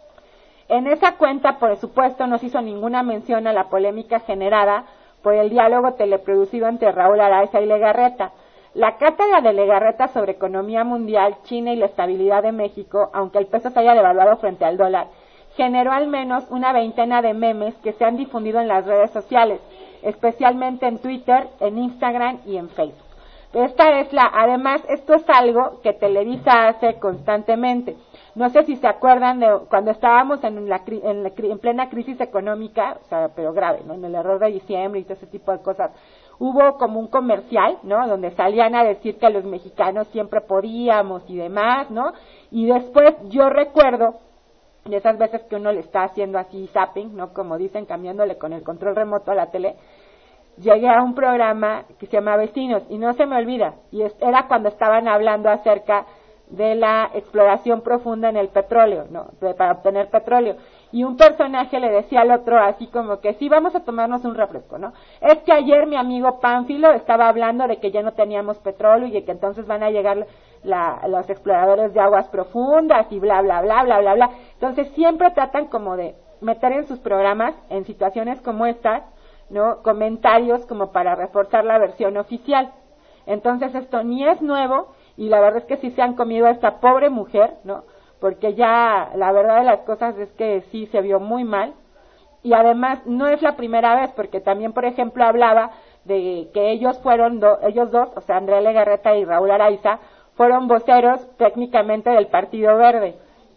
En esa cuenta, por supuesto, no se hizo ninguna mención a la polémica generada por el diálogo teleproducido entre Raúl Araiza y Legarreta. La cátedra de Legarreta sobre economía mundial, China y la estabilidad de México, aunque el peso se haya devaluado frente al dólar, generó al menos una veintena de memes que se han difundido en las redes sociales, especialmente en Twitter, en Instagram y en Facebook. Esta es la, además, esto es algo que Televisa hace constantemente. No sé si se acuerdan de cuando estábamos en, la, en, la, en plena crisis económica, o sea, pero grave, ¿no? En el error de diciembre y todo ese tipo de cosas. Hubo como un comercial, ¿no? Donde salían a decir que los mexicanos siempre podíamos y demás, ¿no? Y después yo recuerdo de esas veces que uno le está haciendo así zapping, ¿no? Como dicen, cambiándole con el control remoto a la tele. Llegué a un programa que se llama Vecinos y no se me olvida, y es, era cuando estaban hablando acerca de la exploración profunda en el petróleo, ¿no? De, para obtener petróleo. Y un personaje le decía al otro así como que sí, vamos a tomarnos un refresco, ¿no? Es que ayer mi amigo Pánfilo estaba hablando de que ya no teníamos petróleo y de que entonces van a llegar la, los exploradores de aguas profundas y bla, bla, bla, bla, bla, bla. Entonces siempre tratan como de meter en sus programas, en situaciones como estas, ¿no? Comentarios como para reforzar la versión oficial. Entonces esto ni es nuevo y la verdad es que sí se han comido a esta pobre mujer, ¿no? Porque ya la verdad de las cosas es que sí se vio muy mal y además no es la primera vez, porque también por ejemplo hablaba de que ellos fueron, do, ellos dos, o sea Andrea Legarreta y Raúl Araiza, fueron voceros técnicamente del Partido Verde.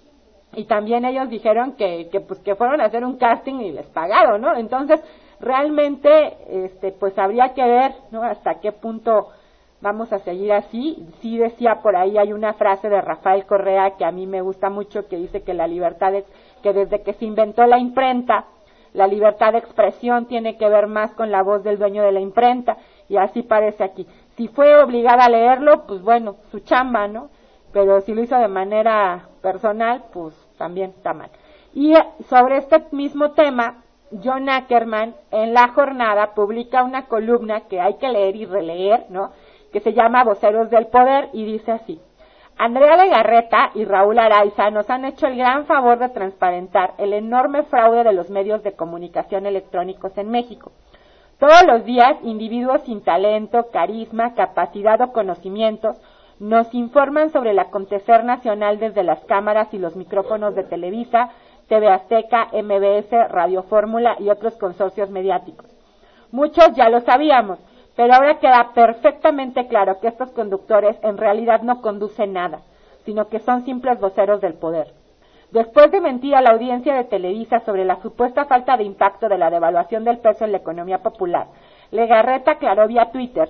Y también ellos dijeron que, que pues que fueron a hacer un casting y les pagaron, ¿no? Entonces, realmente, este, pues habría que ver, ¿no? Hasta qué punto vamos a seguir así. Sí decía por ahí, hay una frase de Rafael Correa que a mí me gusta mucho, que dice que la libertad, de, que desde que se inventó la imprenta, la libertad de expresión tiene que ver más con la voz del dueño de la imprenta, y así parece aquí. Si fue obligada a leerlo, pues bueno, su chamba, ¿no? Pero si lo hizo de manera personal, pues también está mal. Y sobre este mismo tema, John Ackerman en La Jornada publica una columna que hay que leer y releer, ¿no? Que se llama Voceros del Poder y dice así: Andrea Legarreta y Raúl Araiza nos han hecho el gran favor de transparentar el enorme fraude de los medios de comunicación electrónicos en México. Todos los días, individuos sin talento, carisma, capacidad o conocimientos nos informan sobre el acontecer nacional desde las cámaras y los micrófonos de Televisa, T V Azteca, M B S, Radio Fórmula y otros consorcios mediáticos. Muchos ya lo sabíamos, pero ahora queda perfectamente claro que estos conductores en realidad no conducen nada, sino que son simples voceros del poder. Después de mentir a la audiencia de Televisa sobre la supuesta falta de impacto de la devaluación del peso en la economía popular, Legarreta aclaró vía Twitter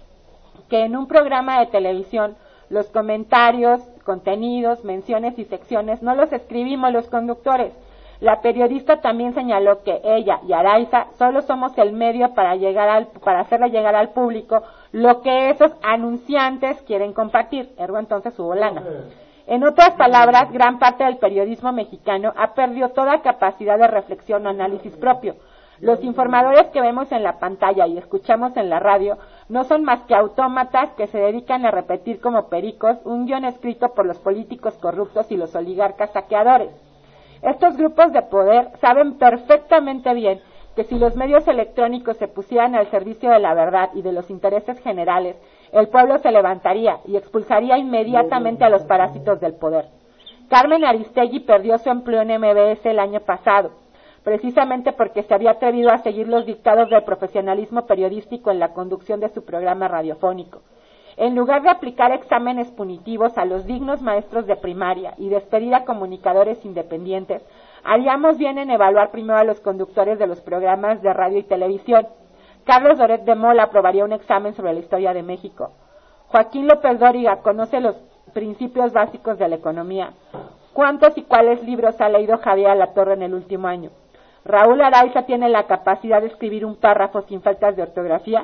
que en un programa de televisión los comentarios, contenidos, menciones y secciones no los escribimos los conductores. La periodista también señaló que ella y Araiza solo somos el medio para llegar al, para hacerle llegar al público lo que esos anunciantes quieren compartir. Ergo, entonces hubo lana. En otras palabras, gran parte del periodismo mexicano ha perdido toda capacidad de reflexión o análisis propio. Los informadores que vemos en la pantalla y escuchamos en la radio no son más que autómatas que se dedican a repetir como pericos un guión escrito por los políticos corruptos y los oligarcas saqueadores. Estos grupos de poder saben perfectamente bien que si los medios electrónicos se pusieran al servicio de la verdad y de los intereses generales, el pueblo se levantaría y expulsaría inmediatamente a los parásitos del poder. Carmen Aristegui perdió su empleo en M B S el año pasado, precisamente porque se había atrevido a seguir los dictados del profesionalismo periodístico en la conducción de su programa radiofónico. En lugar de aplicar exámenes punitivos a los dignos maestros de primaria y despedir a comunicadores independientes, haríamos bien en evaluar primero a los conductores de los programas de radio y televisión. Carlos Loret de Mola aprobaría un examen sobre la historia de México. Joaquín López Dóriga conoce los principios básicos de la economía. ¿Cuántos y cuáles libros ha leído Javier Alatorre en el último año? ¿Raúl Araiza tiene la capacidad de escribir un párrafo sin faltas de ortografía?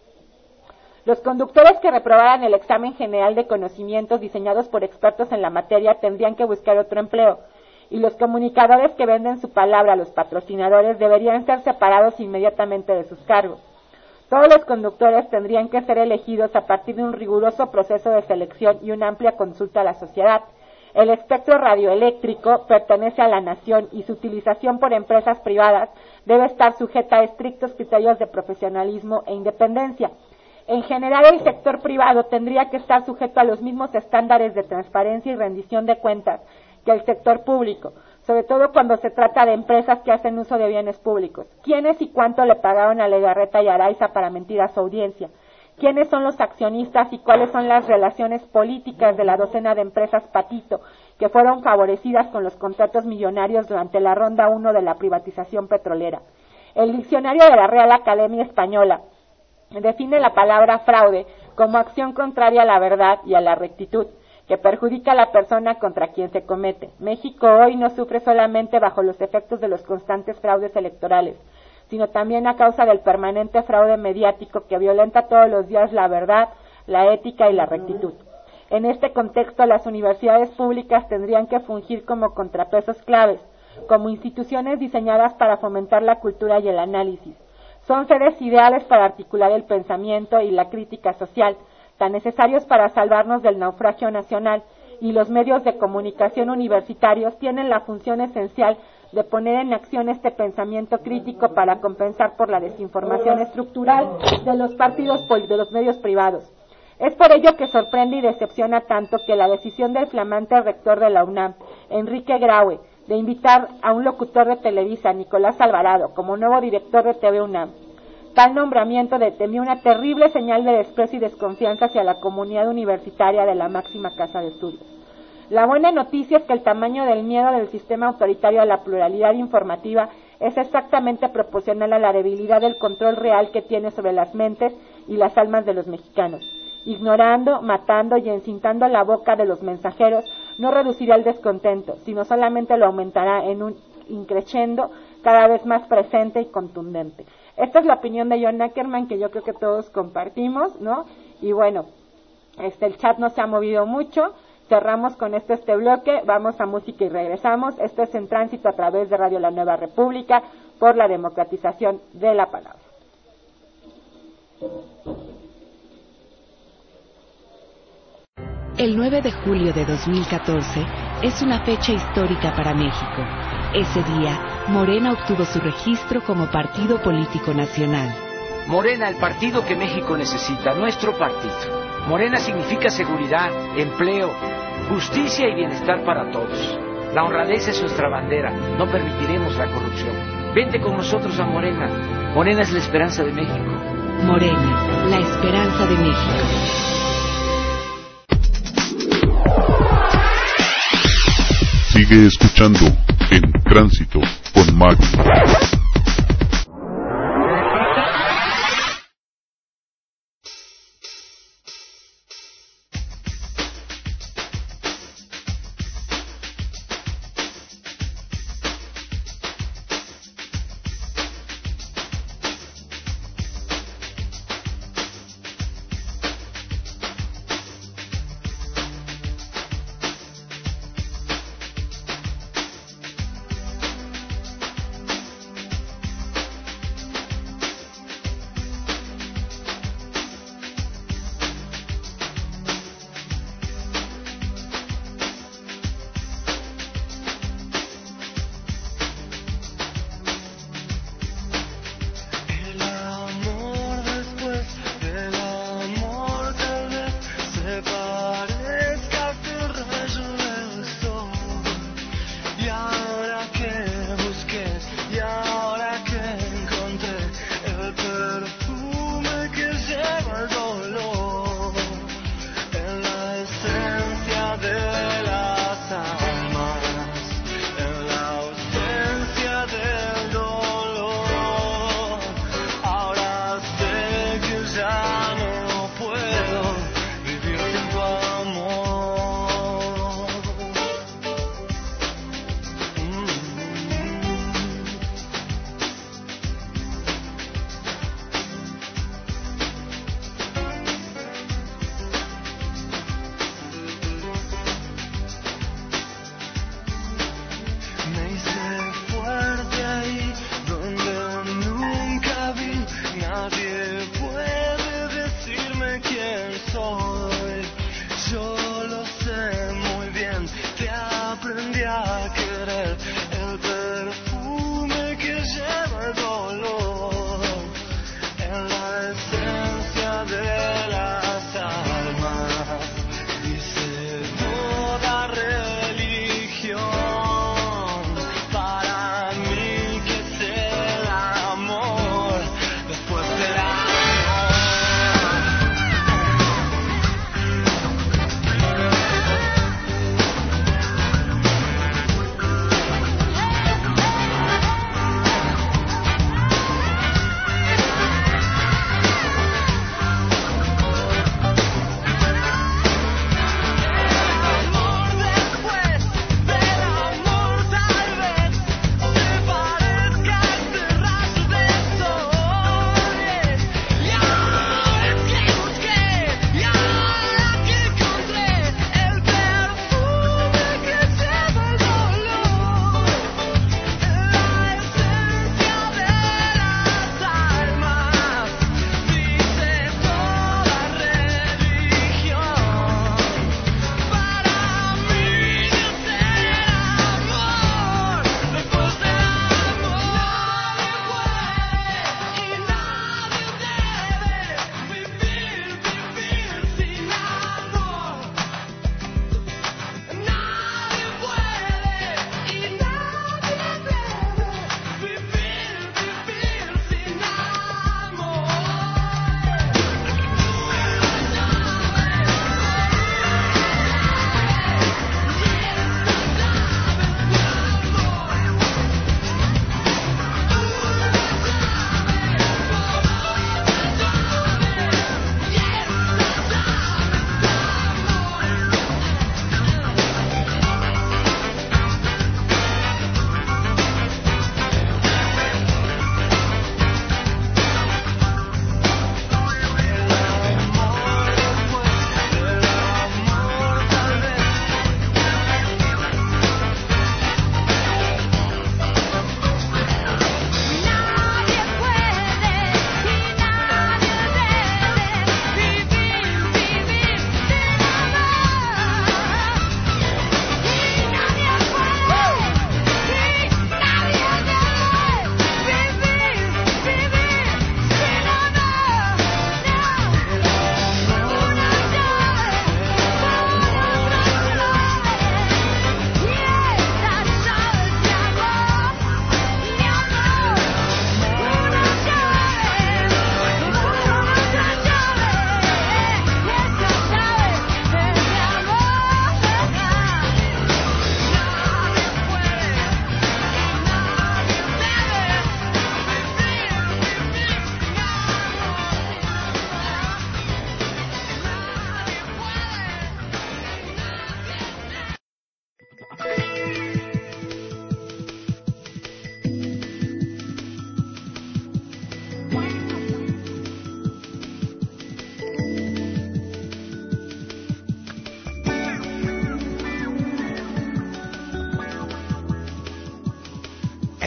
Los conductores que reprobaran el examen general de conocimientos diseñados por expertos en la materia tendrían que buscar otro empleo, y los comunicadores que venden su palabra a los patrocinadores deberían ser separados inmediatamente de sus cargos. Todos los conductores tendrían que ser elegidos a partir de un riguroso proceso de selección y una amplia consulta a la sociedad. El espectro radioeléctrico pertenece a la nación y su utilización por empresas privadas debe estar sujeta a estrictos criterios de profesionalismo e independencia. En general, el sector privado tendría que estar sujeto a los mismos estándares de transparencia y rendición de cuentas que el sector público, sobre todo cuando se trata de empresas que hacen uso de bienes públicos. ¿Quiénes y cuánto le pagaron a Legarreta y Araiza para mentir a su audiencia? ¿Quiénes son los accionistas y cuáles son las relaciones políticas de la docena de empresas Patito que fueron favorecidas con los contratos millonarios durante la ronda uno de la privatización petrolera? El diccionario de la Real Academia Española define la palabra fraude como acción contraria a la verdad y a la rectitud, que perjudica a la persona contra quien se comete. México hoy no sufre solamente bajo los efectos de los constantes fraudes electorales, sino también a causa del permanente fraude mediático que violenta todos los días la verdad, la ética y la rectitud. En este contexto, las universidades públicas tendrían que fungir como contrapesos claves, como instituciones diseñadas para fomentar la cultura y el análisis. Son sedes ideales para articular el pensamiento y la crítica social, tan necesarios para salvarnos del naufragio nacional, y los medios de comunicación universitarios tienen la función esencial de poner en acción este pensamiento crítico para compensar por la desinformación estructural de los partidos de los medios privados. Es por ello que sorprende y decepciona tanto que la decisión del flamante rector de la UNAM, Enrique Graue, de invitar a un locutor de Televisa, Nicolás Alvarado, como nuevo director de T V UNAM. Tal nombramiento determinó una terrible señal de desprecio y desconfianza hacia la comunidad universitaria de la máxima casa de estudios. La buena noticia es que el tamaño del miedo del sistema autoritario a la pluralidad informativa es exactamente proporcional a la debilidad del control real que tiene sobre las mentes y las almas de los mexicanos. Ignorando, matando y encintando la boca de los mensajeros no reducirá el descontento, sino solamente lo aumentará en un increciendo cada vez más presente y contundente. Esta es la opinión de John Ackerman, que yo creo que todos compartimos, ¿no? Y bueno, este el chat no se ha movido mucho. Cerramos con esto este bloque, vamos a música y regresamos. Esto es En Tránsito a través de Radio La Nueva República por la democratización de la palabra. El nueve de julio de dos mil catorce es una fecha histórica para México. Ese día, Morena obtuvo su registro como partido político nacional. Morena, el partido que México necesita, nuestro partido. Morena significa seguridad, empleo, justicia y bienestar para todos. La honradez es nuestra bandera, no permitiremos la corrupción. Vente con nosotros a Morena. Morena es la esperanza de México. Morena, la esperanza de México. Sigue escuchando En Tránsito con Mario.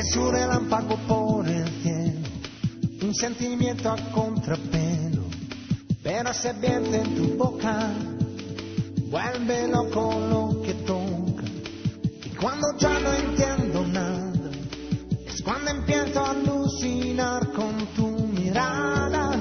su relámpago por el cielo, un sentimiento a contrapelo, pero se vierte en tu boca, vuelve loco lo que toca. Y cuando ya no entiendo nada, es cuando empiezo a alucinar con tu mirada.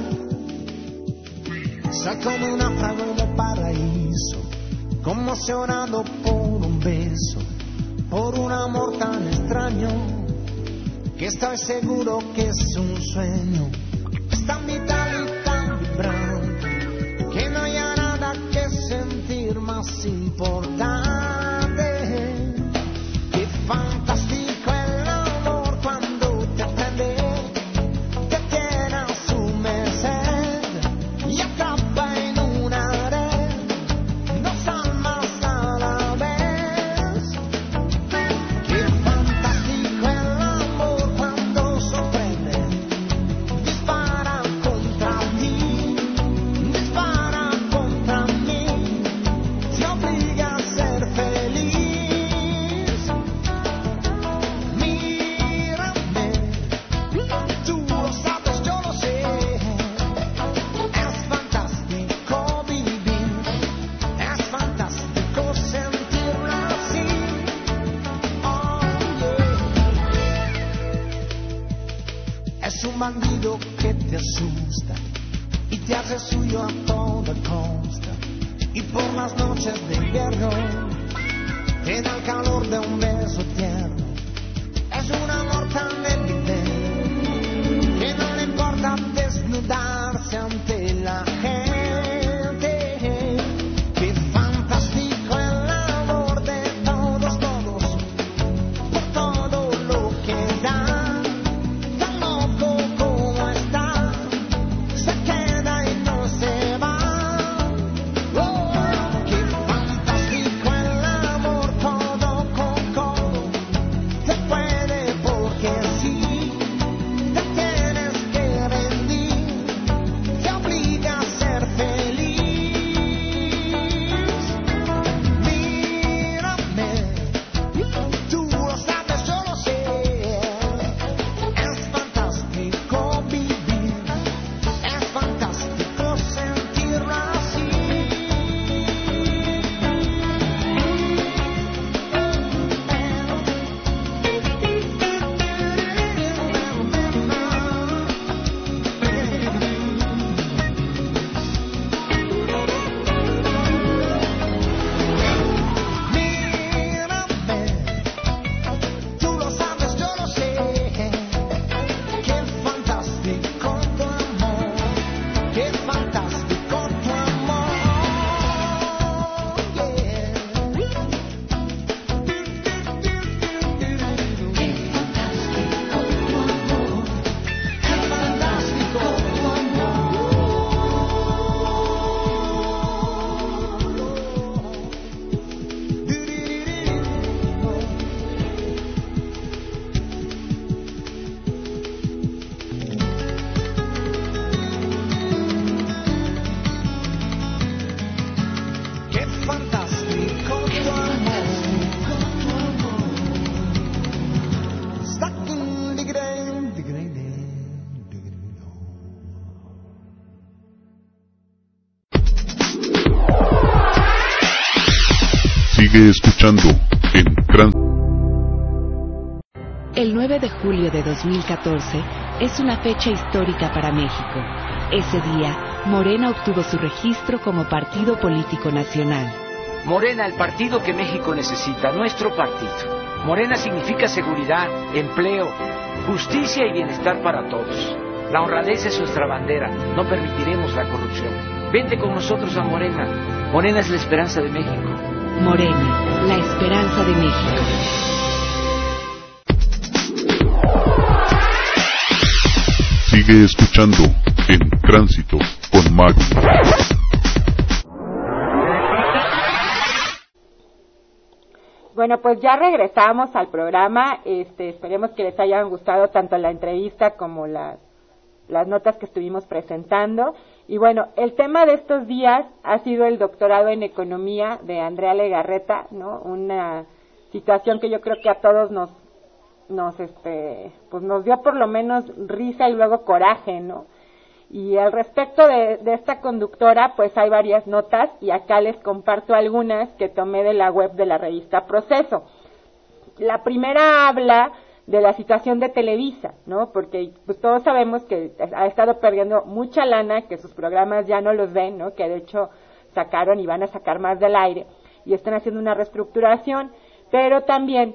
Soy como un náufrago del paraíso, conmocionado por un beso, por un amor tan extraño, que estoy seguro que es un sueño. Es tan vital y tan vibrante, que no hay nada que sentir más importante. Qué fantástico el amor cuando te prende, te tiene a su merced y atrapa en una red dos almas a la vez. Qué fantástico el amor cuando sorprende, dispara contra mí, dispara contra mí, te obliga a ser feliz. Mírame, tú lo sabes, yo lo sé, es fantástico vivir, es fantástico sentirlo así. Oh, yeah. Es un bandido que te asusta y te hace suyo a toda costa, y por las noches de invierno te da el calor de un beso tierno. Es un amor tan evidente que no le importa desnudarse ante la gente. Qué fantástico el amor de todos, todos, por todo lo que da, tan loco como está, se queda y no se va. Oh, qué fantástico el amor, codo con codo, te puede porque sí, te tienes que rendir, te obliga a ser feliz. Mírame, tú lo sabes, yo lo sé, es fantástico vivir, es fantástico sentirlo así. Mírame, tú lo sabes, yo lo sé, qué fantástico tu amor, qué fantástico tu amor, yeah. Qué fantástico tu amor, qué fantástico tu Qué fantástico tu amor. Stuck in the grain, the grain, the grain. Sigue escuchando en Tránsito. El nueve de julio de dos mil catorce es una fecha histórica para México. Ese día, Morena obtuvo su registro como partido político nacional. Morena, el partido que México necesita, nuestro partido. Morena significa seguridad, empleo, justicia y bienestar para todos. La honradez es nuestra bandera, no permitiremos la corrupción. Vente con nosotros a Morena. Morena es la esperanza de México. Morena, la esperanza de México. Sigue escuchando en Tránsito con Maru. Bueno, pues ya regresamos al programa. Este, esperemos que les hayan gustado tanto la entrevista como las, las notas que estuvimos presentando. Y bueno, el tema de estos días ha sido el doctorado en economía de Andrea Legarreta, ¿no? Una situación que yo creo que a todos nos nos, este, pues nos dio por lo menos risa y luego coraje, ¿no? Y al respecto de, de esta conductora, pues hay varias notas y acá les comparto algunas que tomé de la web de la revista Proceso. La primera habla de la situación de Televisa, ¿no? Porque pues todos sabemos que ha estado perdiendo mucha lana, que sus programas ya no los ven, ¿no? Que de hecho sacaron y van a sacar más del aire y están haciendo una reestructuración, pero también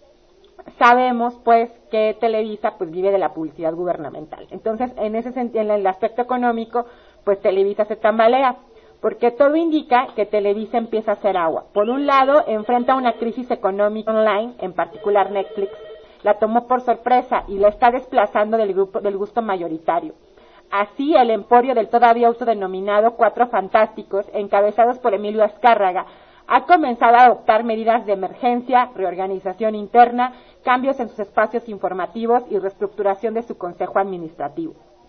sabemos pues que Televisa pues vive de la publicidad gubernamental. Entonces, en ese sentido, en el aspecto económico, pues Televisa se tambalea, porque todo indica que Televisa empieza a hacer agua. Por un lado, enfrenta una crisis económica online, en particular Netflix, la tomó por sorpresa y la está desplazando del grupo del gusto mayoritario. Así, el emporio del todavía autodenominado Cuatro Fantásticos, encabezados por Emilio Azcárraga, ha comenzado a adoptar medidas de emergencia, reorganización interna, cambios en sus espacios informativos y reestructuración de su consejo administrativo.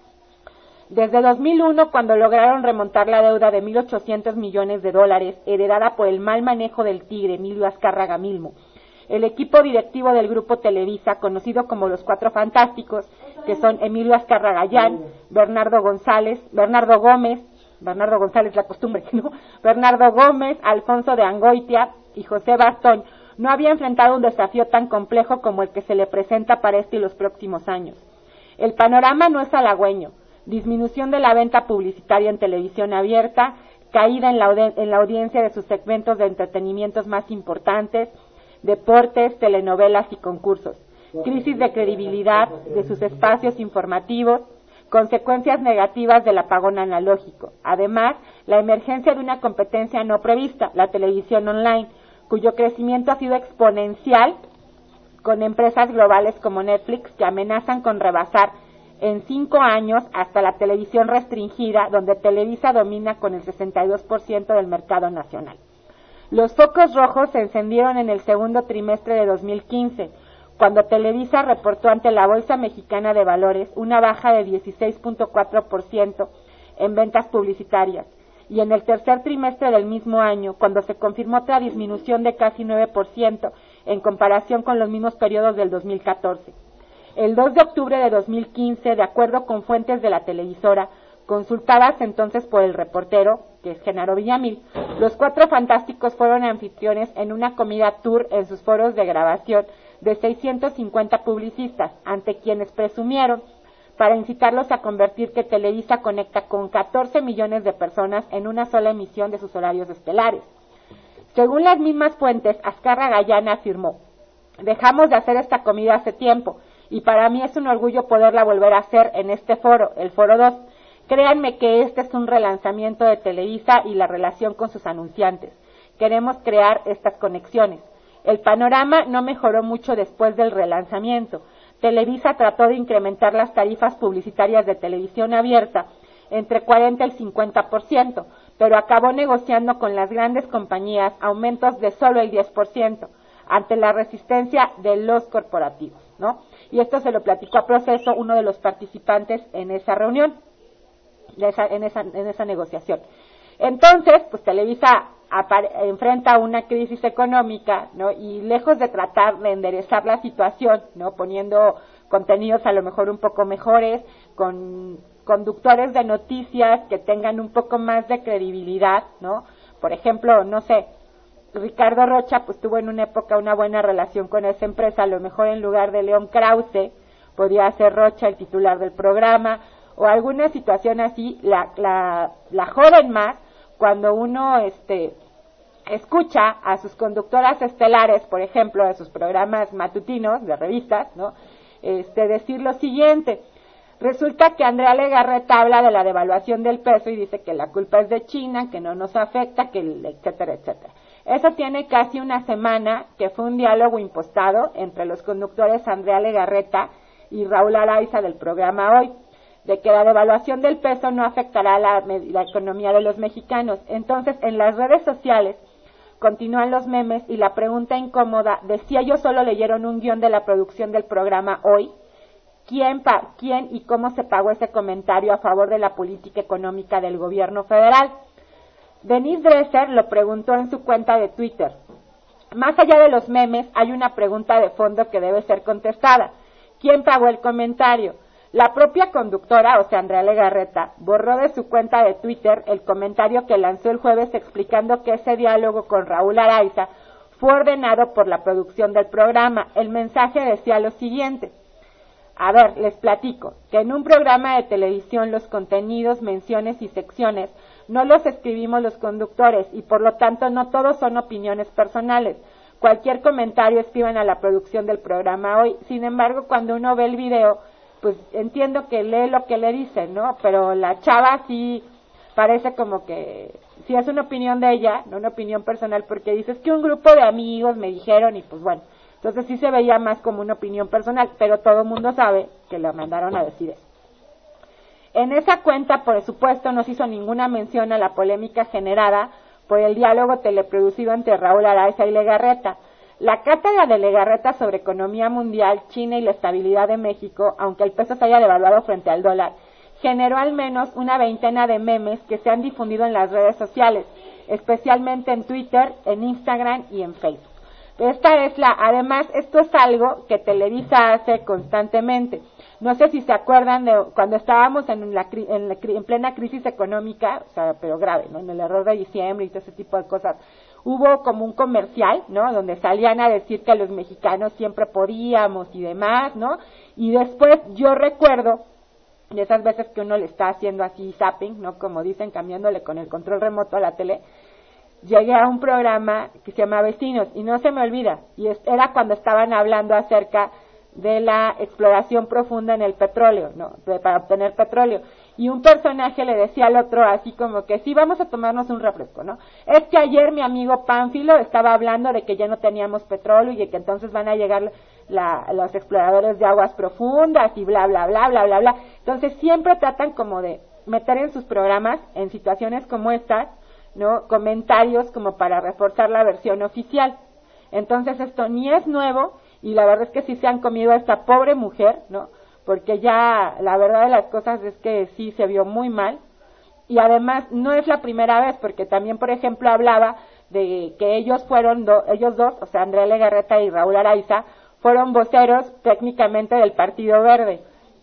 Desde dos mil uno, cuando lograron remontar la deuda de mil ochocientos millones de dólares, heredada por el mal manejo del tigre Emilio Azcárraga Milmo, el equipo directivo del Grupo Televisa, conocido como los Cuatro Fantásticos, que son Emilio Azcárraga Gallán, Bernardo González, Bernardo Gómez, Bernardo González la costumbre, ¿no? Bernardo Gómez, Alfonso de Angoitia y José Bastón, no había enfrentado un desafío tan complejo como el que se le presenta para este y los próximos años. El panorama no es halagüeño: disminución de la venta publicitaria en televisión abierta, caída en la, en la audiencia de sus segmentos de entretenimientos más importantes, deportes, telenovelas y concursos, crisis de credibilidad de sus espacios informativos, consecuencias negativas del apagón analógico. Además, la emergencia de una competencia no prevista, la televisión online, cuyo crecimiento ha sido exponencial, con empresas globales como Netflix que amenazan con rebasar en cinco años hasta la televisión restringida, donde Televisa domina con el sesenta y dos por ciento del mercado nacional. Los focos rojos se encendieron en el segundo trimestre de dos mil quince, cuando Televisa reportó ante la Bolsa Mexicana de Valores una baja de dieciséis punto cuatro por ciento en ventas publicitarias, y en el tercer trimestre del mismo año, cuando se confirmó otra disminución de casi nueve por ciento en comparación con los mismos periodos del dos mil catorce. El dos de octubre de dos mil quince, de acuerdo con fuentes de la televisora, consultadas entonces por el reportero, que es Genaro Villamil, los Cuatro Fantásticos fueron anfitriones en una comida tour en sus foros de grabación de seiscientos cincuenta publicistas, ante quienes presumieron para incitarlos a convertir que Televisa conecta con catorce millones de personas en una sola emisión de sus horarios estelares. Según las mismas fuentes, Azcárraga Gallán afirmó: dejamos de hacer esta comida hace tiempo, y para mí es un orgullo poderla volver a hacer en este foro, el Foro dos. Créanme que este es un relanzamiento de Televisa y la relación con sus anunciantes. Queremos crear estas conexiones. El panorama no mejoró mucho después del relanzamiento. Televisa trató de incrementar las tarifas publicitarias de televisión abierta entre cuarenta y cincuenta por ciento, pero acabó negociando con las grandes compañías aumentos de solo el diez por ciento, ante la resistencia de los corporativos, ¿no? Y esto se lo platicó a Proceso, uno de los participantes en esa reunión, de esa, en, esa, en esa negociación. Entonces, pues Televisa enfrenta una crisis económica, ¿no? Y lejos de tratar de enderezar la situación, ¿no? Poniendo contenidos a lo mejor un poco mejores, con conductores de noticias que tengan un poco más de credibilidad, ¿no? Por ejemplo, no sé, Ricardo Rocha pues tuvo en una época una buena relación con esa empresa, a lo mejor en lugar de León Krause podría ser Rocha el titular del programa, o alguna situación así, la, la, la joden más cuando uno este escucha a sus conductoras estelares, por ejemplo, de sus programas matutinos de revistas, ¿no? Este decir lo siguiente: resulta que Andrea Legarreta habla de la devaluación del peso y dice que la culpa es de China, que no nos afecta, que etcétera, etcétera. Eso tiene casi una semana que fue un diálogo impostado entre los conductores Andrea Legarreta y Raúl Araiza del programa Hoy, de que la devaluación del peso no afectará la, la economía de los mexicanos. Entonces, en las redes sociales continúan los memes y la pregunta incómoda de si ellos solo leyeron un guión de la producción del programa Hoy, ¿quién, pa, quién y cómo se pagó ese comentario a favor de la política económica del gobierno federal. Denise Dresser lo preguntó en su cuenta de Twitter. Más allá de los memes, hay una pregunta de fondo que debe ser contestada. ¿Quién pagó el comentario? La propia conductora, o sea, Andrea Legarreta, borró de su cuenta de Twitter el comentario que lanzó el jueves explicando que ese diálogo con Raúl Araiza fue ordenado por la producción del programa. El mensaje decía lo siguiente. A ver, les platico, que en un programa de televisión los contenidos, menciones y secciones no los escribimos los conductores y por lo tanto no todos son opiniones personales. Cualquier comentario escriban a la producción del programa hoy. Sin embargo, cuando uno ve el video, pues entiendo que lee lo que le dicen, ¿no? Pero la chava sí parece como que sí es una opinión de ella, no una opinión personal, porque dices que un grupo de amigos me dijeron y pues bueno, entonces sí se veía más como una opinión personal, pero todo el mundo sabe que la mandaron a decir eso. En esa cuenta, por supuesto, no se hizo ninguna mención a la polémica generada por el diálogo teleproducido entre Raúl Araiza y Legarreta. La cátedra de Legarreta sobre economía mundial, China y la estabilidad de México, aunque el peso se haya devaluado frente al dólar, generó al menos una veintena de memes que se han difundido en las redes sociales, especialmente en Twitter, en Instagram y en Facebook. Esta es la, además, esto es algo que Televisa hace constantemente. No sé si se acuerdan de cuando estábamos en la, en, la, en plena crisis económica, o sea, pero grave, ¿no? En el error de diciembre y todo ese tipo de cosas. Hubo como un comercial, ¿no? Donde salían a decir que los mexicanos siempre podíamos y demás, ¿no? Y después yo recuerdo de esas veces que uno le está haciendo así zapping, ¿no? Como dicen, cambiándole con el control remoto a la tele. Llegué a un programa que se llama Vecinos y no se me olvida, y era cuando estaban hablando acerca de la exploración profunda en el petróleo, ¿no? De, para obtener petróleo. Y un personaje le decía al otro así como que sí, vamos a tomarnos un refresco, ¿no? Es que ayer mi amigo Pánfilo estaba hablando de que ya no teníamos petróleo y de que entonces van a llegar la, los exploradores de aguas profundas y bla, bla, bla, bla, bla, bla. Entonces siempre tratan como de meter en sus programas, en situaciones como estas, ¿no? Comentarios como para reforzar la versión oficial. Entonces esto ni es nuevo y la verdad es que sí se han comido a esta pobre mujer, ¿no? Porque ya la verdad de las cosas es que sí se vio muy mal y además no es la primera vez porque también por ejemplo hablaba de que ellos fueron, do, ellos dos, o sea Andrea Legarreta y Raúl Araiza, fueron voceros técnicamente del Partido Verde.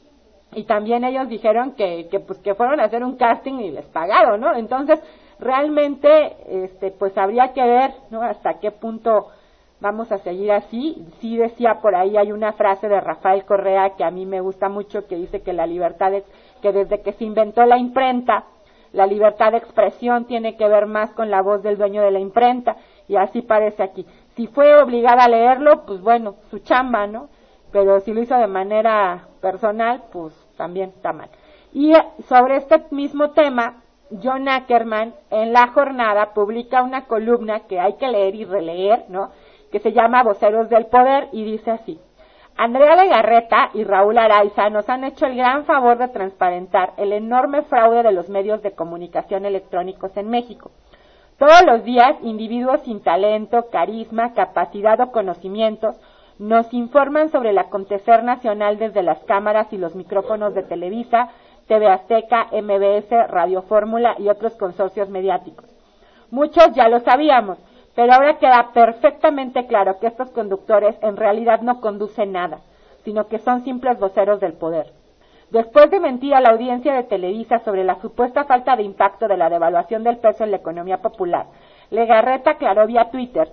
Y también ellos dijeron que, que pues que fueron a hacer un casting y les pagaron, ¿no? Entonces, realmente, este, pues habría que ver, ¿no? Hasta qué punto vamos a seguir así. Sí decía por ahí, hay una frase de Rafael Correa que a mí me gusta mucho, que dice que la libertad es, que desde que se inventó la imprenta, la libertad de expresión tiene que ver más con la voz del dueño de la imprenta, y así parece aquí. Si fue obligada a leerlo, pues bueno, su chamba, ¿no? Pero si lo hizo de manera personal, pues también está mal. Y sobre este mismo tema, John Ackerman en La Jornada publica una columna que hay que leer y releer, ¿no? Que se llama Voceros del Poder y dice así: Andrea Legarreta y Raúl Araiza nos han hecho el gran favor de transparentar el enorme fraude de los medios de comunicación electrónicos en México. Todos los días, individuos sin talento, carisma, capacidad o conocimientos nos informan sobre el acontecer nacional desde las cámaras y los micrófonos de Televisa, T V Azteca, M B S, Radio Fórmula y otros consorcios mediáticos. Muchos ya lo sabíamos, pero ahora queda perfectamente claro que estos conductores en realidad no conducen nada, sino que son simples voceros del poder. Después de mentir a la audiencia de Televisa sobre la supuesta falta de impacto de la devaluación del peso en la economía popular, Legarreta aclaró vía Twitter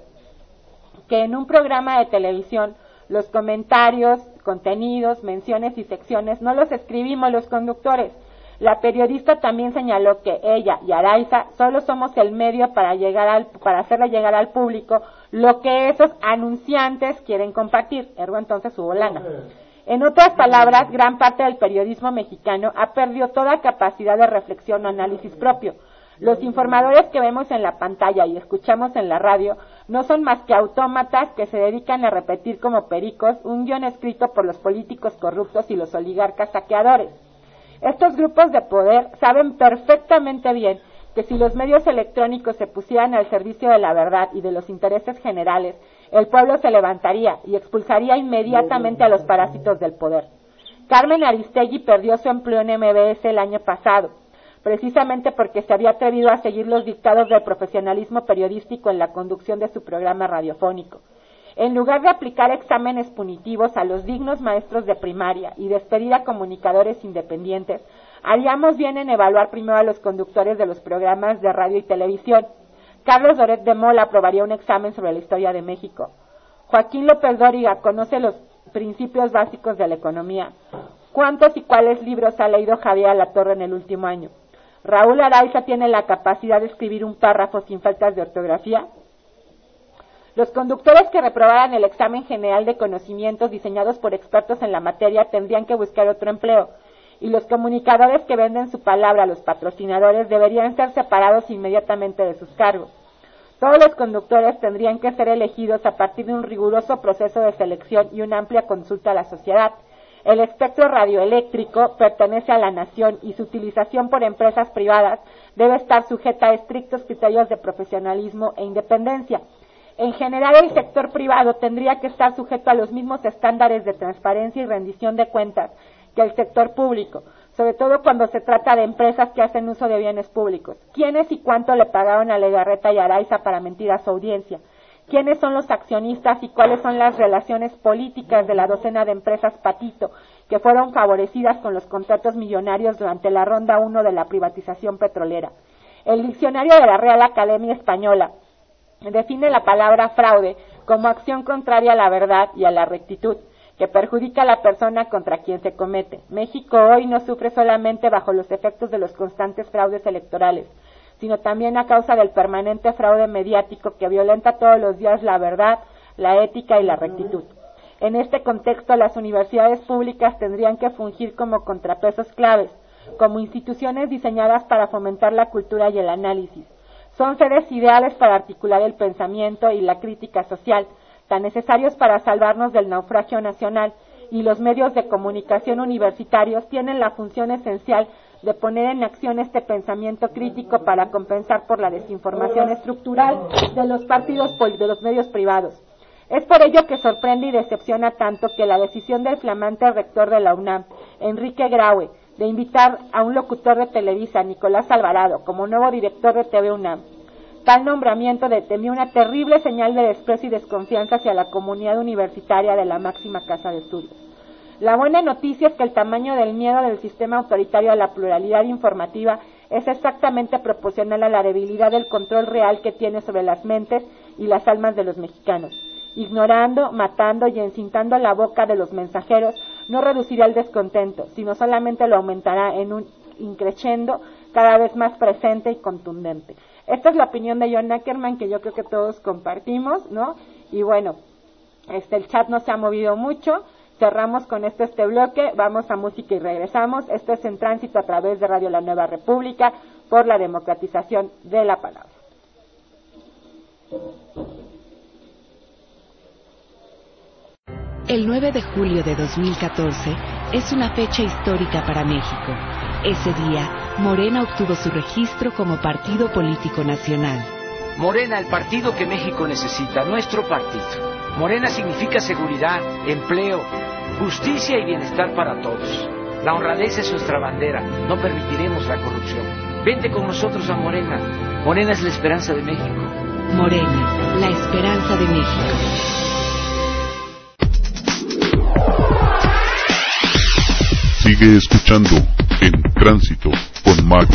que en un programa de televisión los comentarios, contenidos, menciones y secciones no los escribimos los conductores. La periodista también señaló que ella y Araiza solo somos el medio para llegar al, para hacerle llegar al público lo que esos anunciantes quieren compartir. Ergo entonces hubo lana. En otras palabras, gran parte del periodismo mexicano ha perdido toda capacidad de reflexión o análisis propio. Los informadores que vemos en la pantalla y escuchamos en la radio no son más que autómatas que se dedican a repetir como pericos un guión escrito por los políticos corruptos y los oligarcas saqueadores. Estos grupos de poder saben perfectamente bien que si los medios electrónicos se pusieran al servicio de la verdad y de los intereses generales, el pueblo se levantaría y expulsaría inmediatamente a los parásitos del poder. Carmen Aristegui perdió su empleo en M B S el año pasado. precisamente porque se había atrevido a seguir los dictados del profesionalismo periodístico en la conducción de su programa radiofónico. En lugar de aplicar exámenes punitivos a los dignos maestros de primaria y despedir a comunicadores independientes, haríamos bien en evaluar primero a los conductores de los programas de radio y televisión. Carlos Loret de Mola aprobaría un examen sobre la historia de México. Joaquín López Dóriga conoce los principios básicos de la economía. ¿Cuántos y cuáles libros ha leído Javier Alatorre en el último año? ¿Raúl Araiza tiene la capacidad de escribir un párrafo sin faltas de ortografía? Los conductores que reprobaran el examen general de conocimientos diseñados por expertos en la materia tendrían que buscar otro empleo, y los comunicadores que venden su palabra a los patrocinadores deberían ser separados inmediatamente de sus cargos. Todos los conductores tendrían que ser elegidos a partir de un riguroso proceso de selección y una amplia consulta a la sociedad. El espectro radioeléctrico pertenece a la nación y su utilización por empresas privadas debe estar sujeta a estrictos criterios de profesionalismo e independencia. En general, el sector privado tendría que estar sujeto a los mismos estándares de transparencia y rendición de cuentas que el sector público, sobre todo cuando se trata de empresas que hacen uso de bienes públicos. ¿Quiénes y cuánto le pagaron a Legarreta y Araiza para mentir a su audiencia? ¿Quiénes son los accionistas y cuáles son las relaciones políticas de la docena de empresas Patito que fueron favorecidas con los contratos millonarios durante la ronda uno de la privatización petrolera? El diccionario de la Real Academia Española define la palabra fraude como acción contraria a la verdad y a la rectitud, que perjudica a la persona contra quien se comete. México hoy no sufre solamente bajo los efectos de los constantes fraudes electorales, sino también a causa del permanente fraude mediático que violenta todos los días la verdad, la ética y la rectitud. En este contexto, las universidades públicas tendrían que fungir como contrapesos claves, como instituciones diseñadas para fomentar la cultura y el análisis. Son sedes ideales para articular el pensamiento y la crítica social, tan necesarios para salvarnos del naufragio nacional, y los medios de comunicación universitarios tienen la función esencial de poner en acción este pensamiento crítico para compensar por la desinformación estructural de los partidos de los medios privados. Es por ello que sorprende y decepciona tanto que la decisión del flamante rector de la UNAM, Enrique Graue, de invitar a un locutor de Televisa, Nicolás Alvarado, como nuevo director de T V UNAM. Tal nombramiento determinó una terrible señal de desprecio y desconfianza hacia la comunidad universitaria de la máxima casa de estudios. La buena noticia es que el tamaño del miedo del sistema autoritario a la pluralidad informativa es exactamente proporcional a la debilidad del control real que tiene sobre las mentes y las almas de los mexicanos. Ignorando, matando y encintando la boca de los mensajeros no reducirá el descontento, sino solamente lo aumentará en un increciendo cada vez más presente y contundente. Esta es la opinión de John Ackerman, que yo creo que todos compartimos, ¿no? Y bueno, este el chat no se ha movido mucho. Cerramos con esto este bloque, vamos a música y regresamos. Esto es En Tránsito a través de Radio La Nueva República por la democratización de la palabra. El nueve de julio de dos mil catorce es una fecha histórica para México. Ese día, Morena obtuvo su registro como partido político nacional. Morena, el partido que México necesita, nuestro partido. Morena significa seguridad, empleo, justicia y bienestar para todos. La honradez es nuestra bandera, no permitiremos la corrupción. Vente con nosotros a Morena. Morena es la esperanza de México. Morena, la esperanza de México. Sigue escuchando En Tránsito con Mario.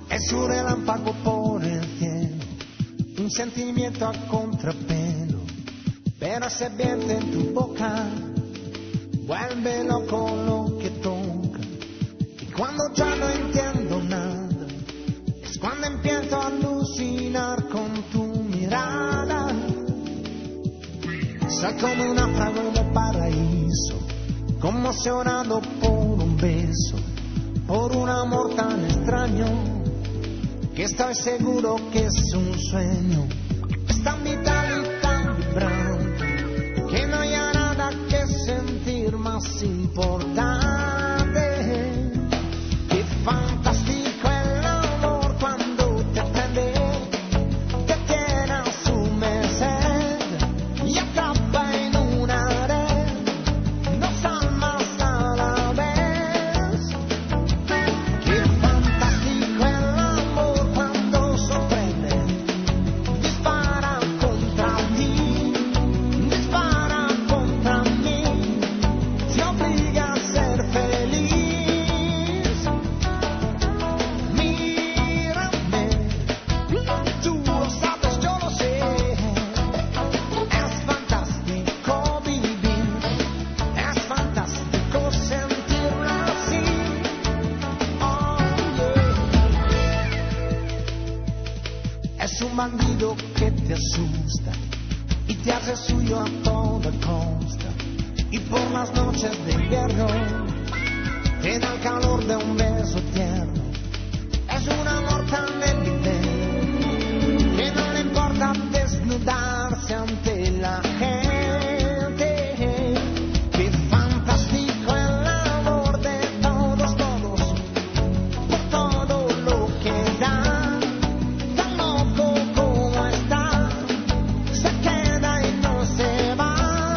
Es un relámpago por el cielo, un sentimiento a contrapelo, pero ese viento en tu boca vuelve loco lo que toca. Y cuando ya no entiendo nada, es cuando empiezo a alucinar con tu mirada. Soy como una fragua en el paraíso, conmocionado por un beso, por un amor tan extraño, que estoy seguro que es un sueño. Es tan vital y tan vibrante, que no hay nada que sentir más importante. Qué fantástico el amor cuando te prende, te tiene a su merced y atrapa en una red dos almas a la vez. Qué fantástico el amor cuando sorprende, dispara contra ti, dispara contra mí, te obliga a ser feliz. Mírame, tú lo sabes, yo lo sé, es fantástico vivir, es fantástico sentirlo así. Oh, yeah. Es un bandido que te asusta y te hace suyo a toda costa, y por las noches de invierno te da el calor de un beso tierno. Es un amor tan evidente que no le importa desnudarse ante la gente. Qué fantástico el amor de todos, todos, por todo lo que da, tan loco como está, se queda y no se va.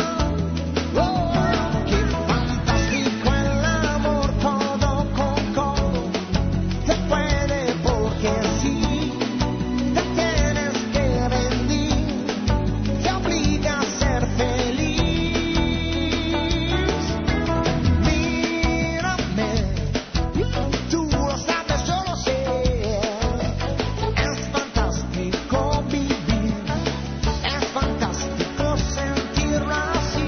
Oh, qué fantástico el amor, codo con codo, te puede porque sí, te tienes que rendir, te obliga a ser feliz. Mírame, tú lo sabes, yo lo sé, es fantástico vivir, es fantástico sentirlo así.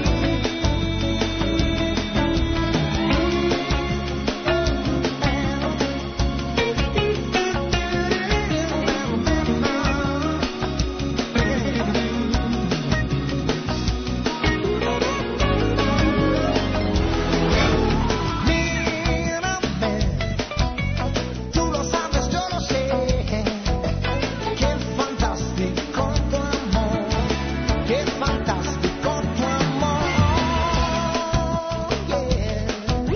Mírame, tú lo sabes, yo lo sé, qué fantástico tu amor, qué fantástico tu amor, yeah.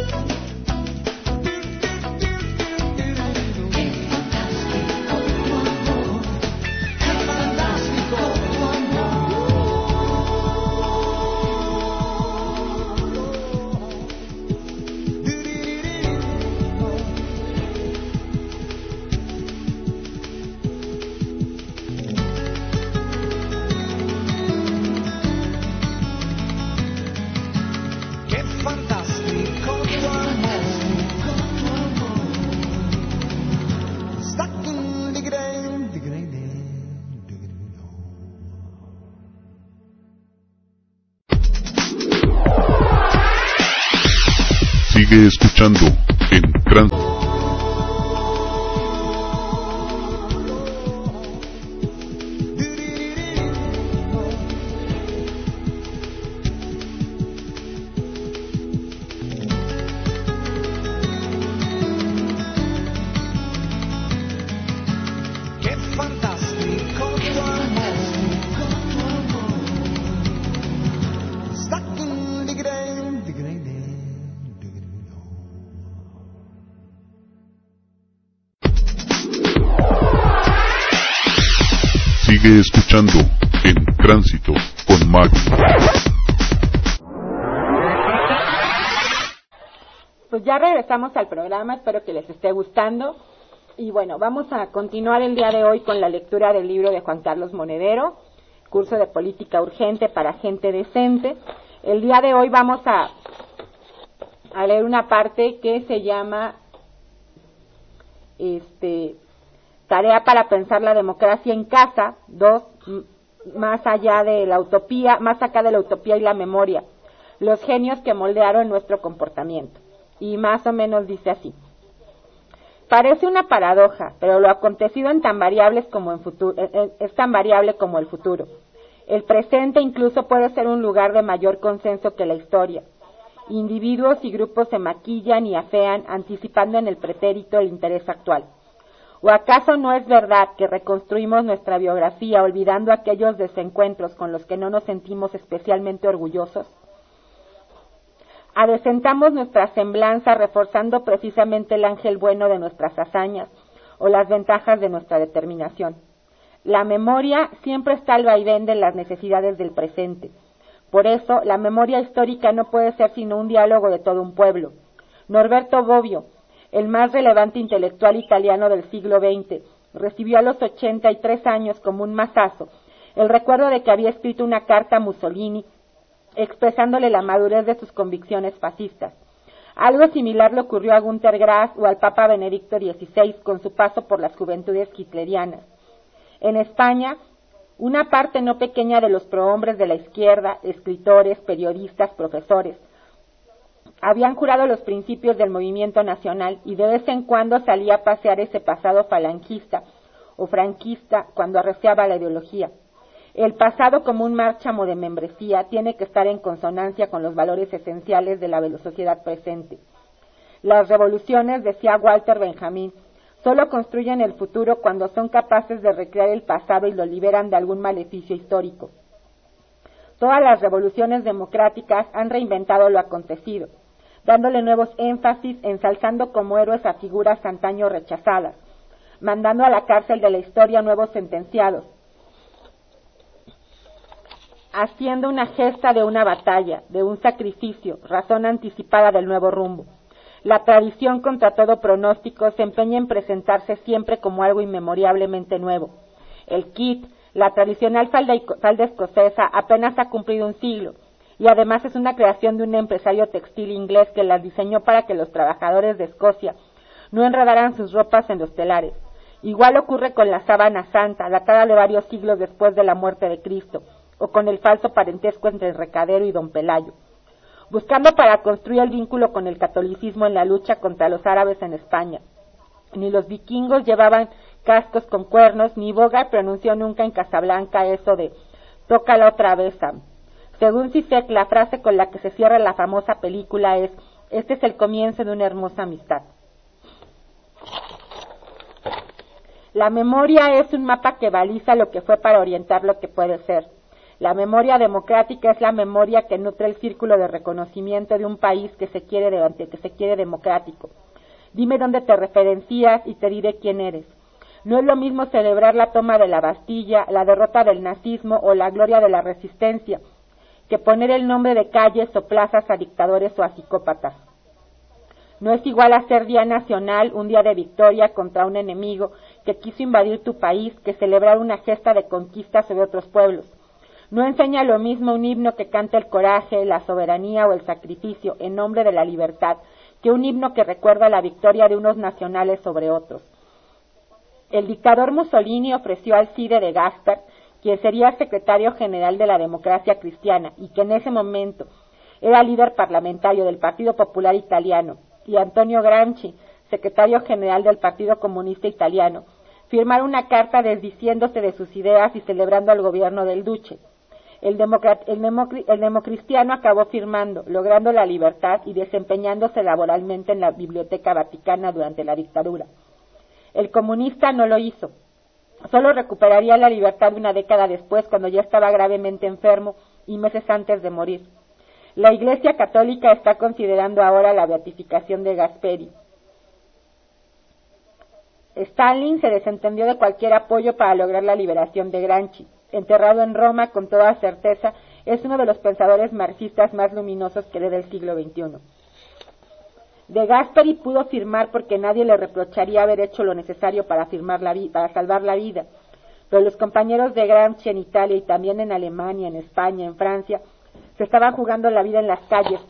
Qué fantástico tu amor. Qué fantástico tu amor. Stuck in the grave, the grave, the grave. Sigue escuchando en Tránsito. Qué fantástico tu amor. Stuck in the grave, the grave, the grave. Sigue escuchando en Tránsito con Mago. Pues ya regresamos al programa, espero que les esté gustando. Y bueno, vamos a continuar el día de hoy con la lectura del libro de Juan Carlos Monedero, Curso de Política Urgente para Gente Decente. El día de hoy vamos a, a leer una parte que se llama este Tarea para pensar la democracia en casa. Dos, más allá de la utopía, más acá de la utopía y la memoria, los genios que moldearon nuestro comportamiento. Y más o menos dice así: parece una paradoja, pero lo acontecido en tan variables como en futuro, es tan variable como el futuro. El presente incluso puede ser un lugar de mayor consenso que la historia. Individuos y grupos se maquillan y afean, anticipando en el pretérito el interés actual. ¿O acaso no es verdad que reconstruimos nuestra biografía olvidando aquellos desencuentros con los que no nos sentimos especialmente orgullosos? Adecentamos nuestra semblanza reforzando precisamente el ángel bueno de nuestras hazañas o las ventajas de nuestra determinación. La memoria siempre está al vaivén de las necesidades del presente. Por eso, la memoria histórica no puede ser sino un diálogo de todo un pueblo. Norberto Bobbio, el más relevante intelectual italiano del siglo veinte, recibió a los ochenta y tres años como un mazazo el recuerdo de que había escrito una carta a Mussolini expresándole la madurez de sus convicciones fascistas. Algo similar le ocurrió a Günter Grass o al Papa Benedicto dieciséis con su paso por las juventudes hitlerianas. En España, una parte no pequeña de los prohombres de la izquierda, escritores, periodistas, profesores, habían jurado los principios del movimiento nacional y de vez en cuando salía a pasear ese pasado falangista o franquista cuando arreciaba la ideología. El pasado como un márchamo de membresía tiene que estar en consonancia con los valores esenciales de la sociedad presente. Las revoluciones, decía Walter Benjamin, solo construyen el futuro cuando son capaces de recrear el pasado y lo liberan de algún maleficio histórico. Todas las revoluciones democráticas han reinventado lo acontecido, dándole nuevos énfasis, ensalzando como héroes a figuras antaño rechazadas, mandando a la cárcel de la historia nuevos sentenciados, haciendo una gesta de una batalla, de un sacrificio, razón anticipada del nuevo rumbo. La tradición, contra todo pronóstico, se empeña en presentarse siempre como algo inmemoriablemente nuevo. El kit, la tradicional falda, falda escocesa, apenas ha cumplido un siglo, y además es una creación de un empresario textil inglés que las diseñó para que los trabajadores de Escocia no enredaran sus ropas en los telares. Igual ocurre con la sábana santa, datada de varios siglos después de la muerte de Cristo, o con el falso parentesco entre el recadero y don Pelayo. Buscando para construir el vínculo con el catolicismo en la lucha contra los árabes en España. Ni los vikingos llevaban cascos con cuernos, ni Bogart pronunció nunca en Casablanca eso de «tócala otra vez, Sam». Según Zizek, la frase con la que se cierra la famosa película es «este es el comienzo de una hermosa amistad». La memoria es un mapa que baliza lo que fue para orientar lo que puede ser. La memoria democrática es la memoria que nutre el círculo de reconocimiento de un país que se quiere, de, que se quiere democrático. Dime dónde te referencias y te diré quién eres. No es lo mismo celebrar la toma de la Bastilla, la derrota del nazismo o la gloria de la resistencia, que poner el nombre de calles o plazas a dictadores o a psicópatas. No es igual hacer Día Nacional, un día de victoria contra un enemigo que quiso invadir tu país, que celebrar una gesta de conquista sobre otros pueblos. No enseña lo mismo un himno que canta el coraje, la soberanía o el sacrificio en nombre de la libertad, que un himno que recuerda la victoria de unos nacionales sobre otros. El dictador Mussolini ofreció al Cide de Gasperi, quien sería secretario general de la democracia cristiana y que en ese momento era líder parlamentario del Partido Popular Italiano, y Antonio Gramsci, secretario general del Partido Comunista Italiano, firmar una carta desdiciéndose de sus ideas y celebrando el gobierno del Duce. El, democrat, el, democri, el democristiano acabó firmando, logrando la libertad y desempeñándose laboralmente en la Biblioteca Vaticana durante la dictadura. El comunista no lo hizo. Solo recuperaría la libertad una década después, cuando ya estaba gravemente enfermo y meses antes de morir. La Iglesia Católica está considerando ahora la beatificación de Gasperi. Stalin se desentendió de cualquier apoyo para lograr la liberación de Gramsci. Enterrado en Roma, con toda certeza, es uno de los pensadores marxistas más luminosos que hereda el siglo veintiuno. De Gasperi pudo firmar porque nadie le reprocharía haber hecho lo necesario para, firmar la vi- para salvar la vida, pero los compañeros de Gramsci en Italia y también en Alemania, en España, en Francia, se estaban jugando la vida en las calles,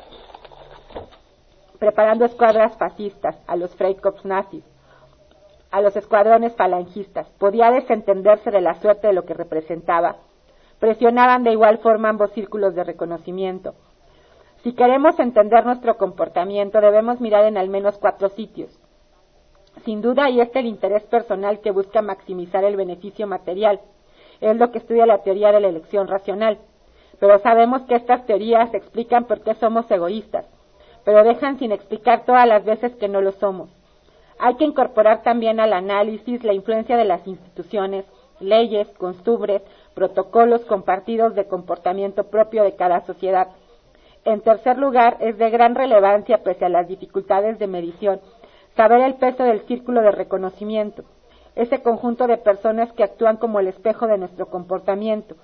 preparando escuadras fascistas, a los Freikorps nazis, a los escuadrones falangistas. Podía desentenderse de la suerte de lo que representaba. Presionaban de igual forma ambos círculos de reconocimiento. Si queremos entender nuestro comportamiento, debemos mirar en al menos cuatro sitios. Sin duda, ahí está el interés personal que busca maximizar el beneficio material. Es lo que estudia la teoría de la elección racional. Pero sabemos que estas teorías explican por qué somos egoístas, pero dejan sin explicar todas las veces que no lo somos. Hay que incorporar también al análisis la influencia de las instituciones, leyes, costumbres, protocolos compartidos de comportamiento propio de cada sociedad. En tercer lugar, es de gran relevancia, pese a las dificultades de medición, saber el peso del círculo de reconocimiento, ese conjunto de personas que actúan como el espejo de nuestro comportamiento.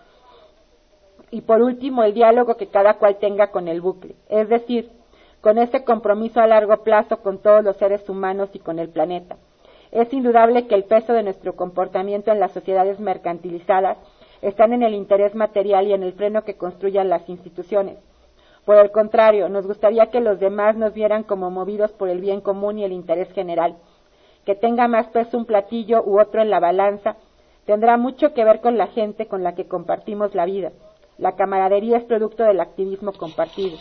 Y por último, el diálogo que cada cual tenga con el bucle, es decir, con ese compromiso a largo plazo con todos los seres humanos y con el planeta. Es indudable que el peso de nuestro comportamiento en las sociedades mercantilizadas están en el interés material y en el freno que construyan las instituciones. Por el contrario, nos gustaría que los demás nos vieran como movidos por el bien común y el interés general. Que tenga más peso un platillo u otro en la balanza tendrá mucho que ver con la gente con la que compartimos la vida. La camaradería es producto del activismo compartido.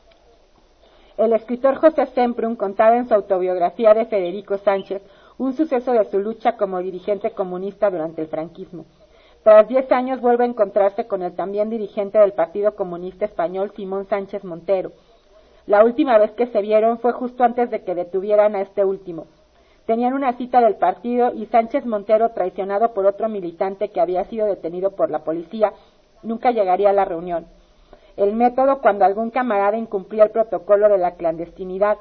El escritor José Semprún contaba en su autobiografía de Federico Sánchez un suceso de su lucha como dirigente comunista durante el franquismo. Tras diez años vuelve a encontrarse con el también dirigente del Partido Comunista Español, Simón Sánchez Montero. La última vez que se vieron fue justo antes de que detuvieran a este último. Tenían una cita del partido y Sánchez Montero, traicionado por otro militante que había sido detenido por la policía, nunca llegaría a la reunión. El método, cuando algún camarada incumplía el protocolo de la clandestinidad,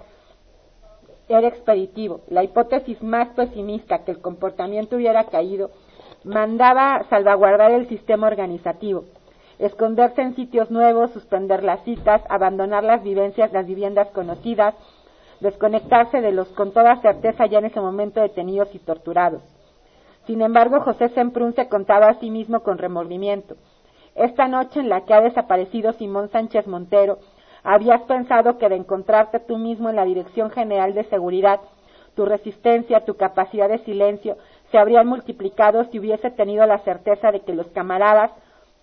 era expeditivo. La hipótesis más pesimista, que el comportamiento hubiera caído, mandaba salvaguardar el sistema organizativo, esconderse en sitios nuevos, suspender las citas, abandonar las vivencias, las viviendas conocidas, desconectarse de los con toda certeza ya en ese momento detenidos y torturados. Sin embargo, José Semprún se contaba a sí mismo con remordimiento. Esta noche en la que ha desaparecido Simón Sánchez Montero, habías pensado que de encontrarte tú mismo en la Dirección General de Seguridad, tu resistencia, tu capacidad de silencio, se habrían multiplicado si hubiese tenido la certeza de que los camaradas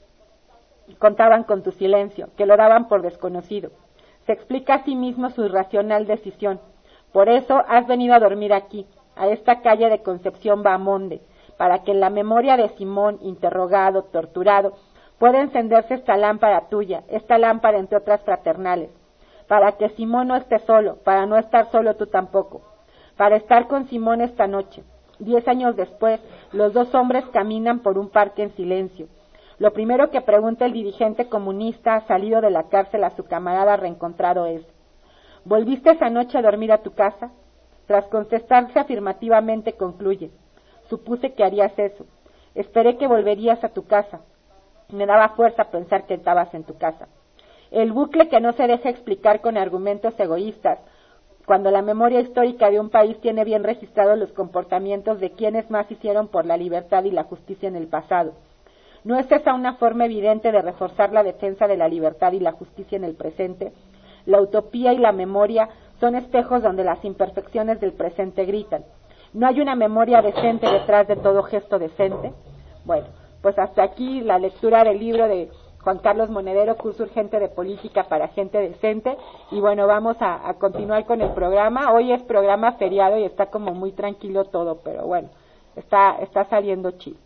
contaban con tu silencio, que lo daban por desconocido. Se explica a sí mismo su irracional decisión. Por eso has venido a dormir aquí, a esta calle de Concepción Bahamonde, para que en la memoria de Simón, interrogado, torturado, pueda encenderse esta lámpara tuya, esta lámpara entre otras fraternales, para que Simón no esté solo, para no estar solo tú tampoco, para estar con Simón esta noche. Diez años después, los dos hombres caminan por un parque en silencio. Lo primero que pregunta el dirigente comunista salido de la cárcel a su camarada reencontrado es: ¿volviste esa noche a dormir a tu casa? Tras contestarse afirmativamente concluye: supuse que harías eso. Esperé que volverías a tu casa. Me daba fuerza pensar que estabas en tu casa. El bucle que no se deja explicar con argumentos egoístas, cuando la memoria histórica de un país tiene bien registrados los comportamientos de quienes más hicieron por la libertad y la justicia en el pasado. ¿No es esa una forma evidente de reforzar la defensa de la libertad y la justicia en el presente? La utopía y la memoria son espejos donde las imperfecciones del presente gritan. ¿No hay una memoria decente detrás de todo gesto decente? Bueno, pues hasta aquí la lectura del libro de Juan Carlos Monedero, Curso Urgente de Política para Gente Decente. Y bueno, vamos a, a continuar con el programa. Hoy es programa feriado y está como muy tranquilo todo, pero bueno, está, está saliendo chido.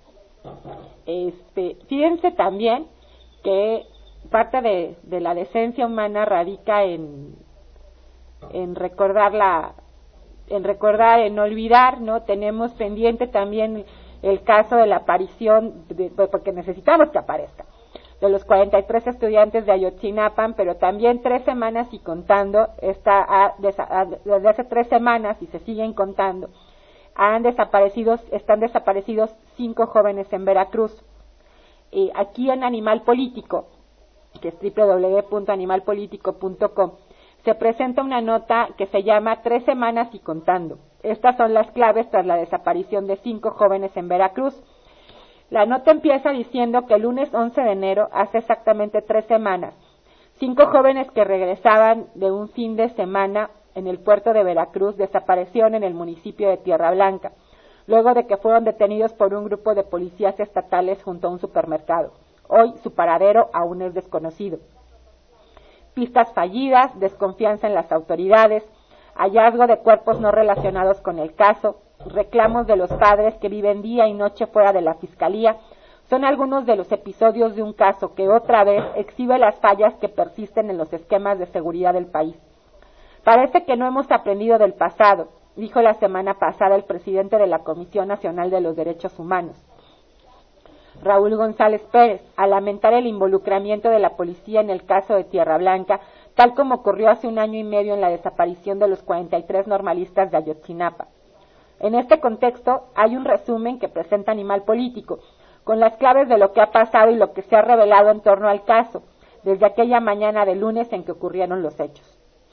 Este, fíjense también que parte de, de la decencia humana radica en, en recordar la, en recordar, en olvidar, ¿no? Tenemos pendiente también el caso de la aparición, de, porque necesitamos que aparezca, de los cuarenta y tres estudiantes de Ayotzinapan, pero también tres semanas y contando, está a, a, desde hace tres semanas y se siguen contando, han desaparecido, están desaparecidos cinco jóvenes en Veracruz. Y aquí en Animal Político, que es doble u doble u doble u punto animal político punto com, se presenta una nota que se llama Tres semanas y contando. Estas son las claves tras la desaparición de cinco jóvenes en Veracruz. La nota empieza diciendo que el lunes once de enero, hace exactamente tres semanas, cinco jóvenes que regresaban de un fin de semana en el puerto de Veracruz desaparecieron en el municipio de Tierra Blanca. luego de que fueron detenidos por un grupo de policías estatales junto a un supermercado. Hoy su paradero aún es desconocido. Pistas fallidas, desconfianza en las autoridades, hallazgo de cuerpos no relacionados con el caso, reclamos de los padres que viven día y noche fuera de la fiscalía, son algunos de los episodios de un caso que otra vez exhibe las fallas que persisten en los esquemas de seguridad del país. Parece que no hemos aprendido del pasado, dijo la semana pasada el presidente de la Comisión Nacional de los Derechos Humanos, Raúl González Pérez, al lamentar el involucramiento de la policía en el caso de Tierra Blanca, tal como ocurrió hace un año y medio en la desaparición de los cuarenta y tres normalistas de Ayotzinapa. En este contexto, hay un resumen que presenta Animal Político, con las claves de lo que ha pasado y lo que se ha revelado en torno al caso, desde aquella mañana de lunes en que ocurrieron los hechos.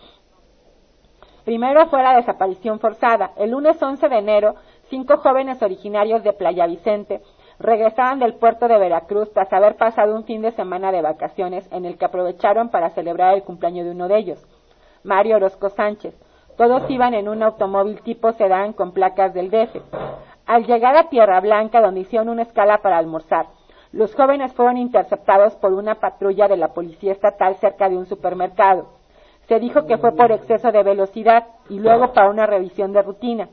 Primero fue la desaparición forzada. El lunes once de enero, cinco jóvenes originarios de Playa Vicente regresaban del puerto de Veracruz tras haber pasado un fin de semana de vacaciones en el que aprovecharon para celebrar el cumpleaños de uno de ellos, Mario Orozco Sánchez. Todos iban en un automóvil tipo sedán con placas del D F. Al llegar a Tierra Blanca, donde hicieron una escala para almorzar, los jóvenes fueron interceptados por una patrulla de la Policía Estatal cerca de un supermercado. Se dijo que fue por exceso de velocidad y luego para una revisión de rutina.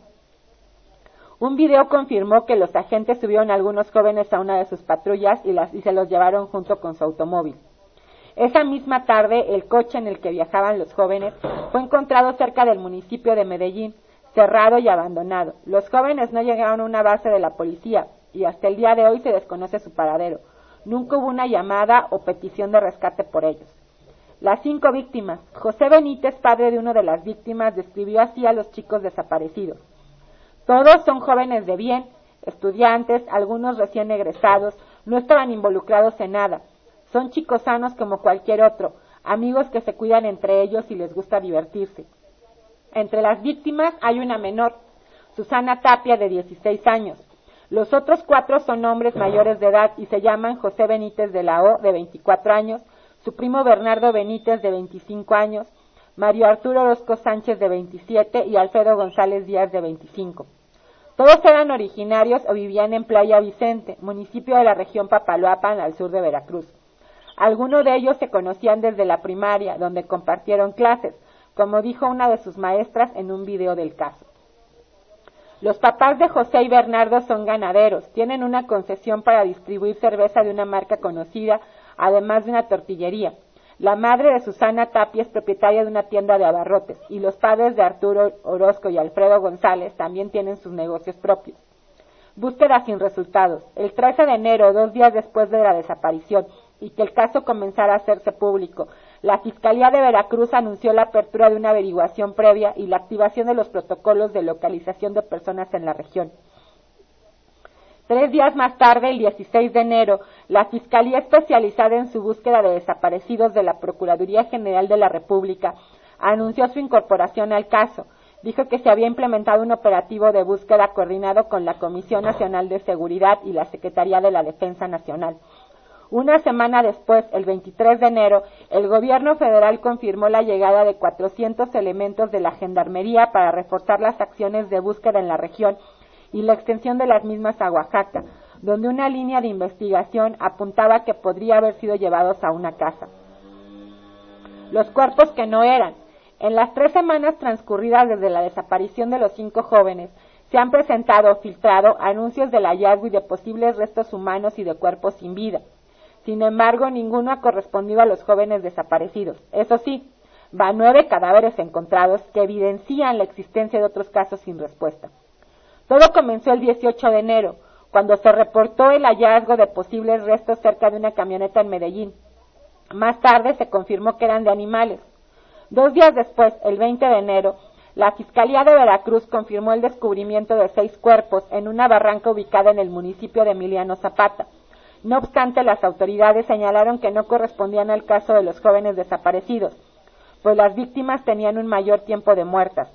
Un video confirmó que los agentes subieron a algunos jóvenes a una de sus patrullas y, las, y se los llevaron junto con su automóvil. Esa misma tarde, el coche en el que viajaban los jóvenes fue encontrado cerca del municipio de Medellín, cerrado y abandonado. Los jóvenes no llegaron a una base de la policía y hasta el día de hoy se desconoce su paradero. Nunca hubo una llamada o petición de rescate por ellos. Las cinco víctimas. José Benítez, padre de una de las víctimas, describió así a los chicos desaparecidos. Todos son jóvenes de bien, estudiantes, algunos recién egresados, no estaban involucrados en nada. Son chicos sanos como cualquier otro, amigos que se cuidan entre ellos y les gusta divertirse. Entre las víctimas hay una menor, Susana Tapia, de dieciséis años. Los otros cuatro son hombres mayores de edad y se llaman José Benítez de la O, de veinticuatro años, su primo Bernardo Benítez, de veinticinco años, Mario Arturo Orozco Sánchez, de veintisiete, y Alfredo González Díaz, de veinticinco. Todos eran originarios o vivían en Playa Vicente, municipio de la región Papaloapan, al sur de Veracruz. Algunos de ellos se conocían desde la primaria, donde compartieron clases, como dijo una de sus maestras en un video del caso. Los papás de José y Bernardo son ganaderos, tienen una concesión para distribuir cerveza de una marca conocida, además de una tortillería. La madre de Susana Tapia es propietaria de una tienda de abarrotes y los padres de Arturo Orozco y Alfredo González también tienen sus negocios propios. Búsqueda sin resultados. El trece de enero, dos días después de la desaparición y que el caso comenzara a hacerse público, la Fiscalía de Veracruz anunció la apertura de una averiguación previa y la activación de los protocolos de localización de personas en la región. Tres días más tarde, el dieciséis de enero, la Fiscalía Especializada en su búsqueda de desaparecidos de la Procuraduría General de la República anunció su incorporación al caso. Dijo que se había implementado un operativo de búsqueda coordinado con la Comisión Nacional de Seguridad y la Secretaría de la Defensa Nacional. Una semana después, el veintitrés de enero, el gobierno federal confirmó la llegada de cuatrocientos elementos de la Gendarmería para reforzar las acciones de búsqueda en la región y la extensión de las mismas a Oaxaca, donde una línea de investigación apuntaba que podría haber sido llevados a una casa. Los cuerpos que no eran. En las tres semanas transcurridas desde la desaparición de los cinco jóvenes, se han presentado o filtrado anuncios del hallazgo y de posibles restos humanos y de cuerpos sin vida. Sin embargo, ninguno ha correspondido a los jóvenes desaparecidos. Eso sí, van nueve cadáveres encontrados que evidencian la existencia de otros casos sin respuesta. Todo comenzó el dieciocho de enero, cuando se reportó el hallazgo de posibles restos cerca de una camioneta en Medellín. Más tarde se confirmó que eran de animales. Dos días después, el veinte de enero, la Fiscalía de Veracruz confirmó el descubrimiento de seis cuerpos en una barranca ubicada en el municipio de Emiliano Zapata. No obstante, las autoridades señalaron que no correspondían al caso de los jóvenes desaparecidos, pues las víctimas tenían un mayor tiempo de muertas.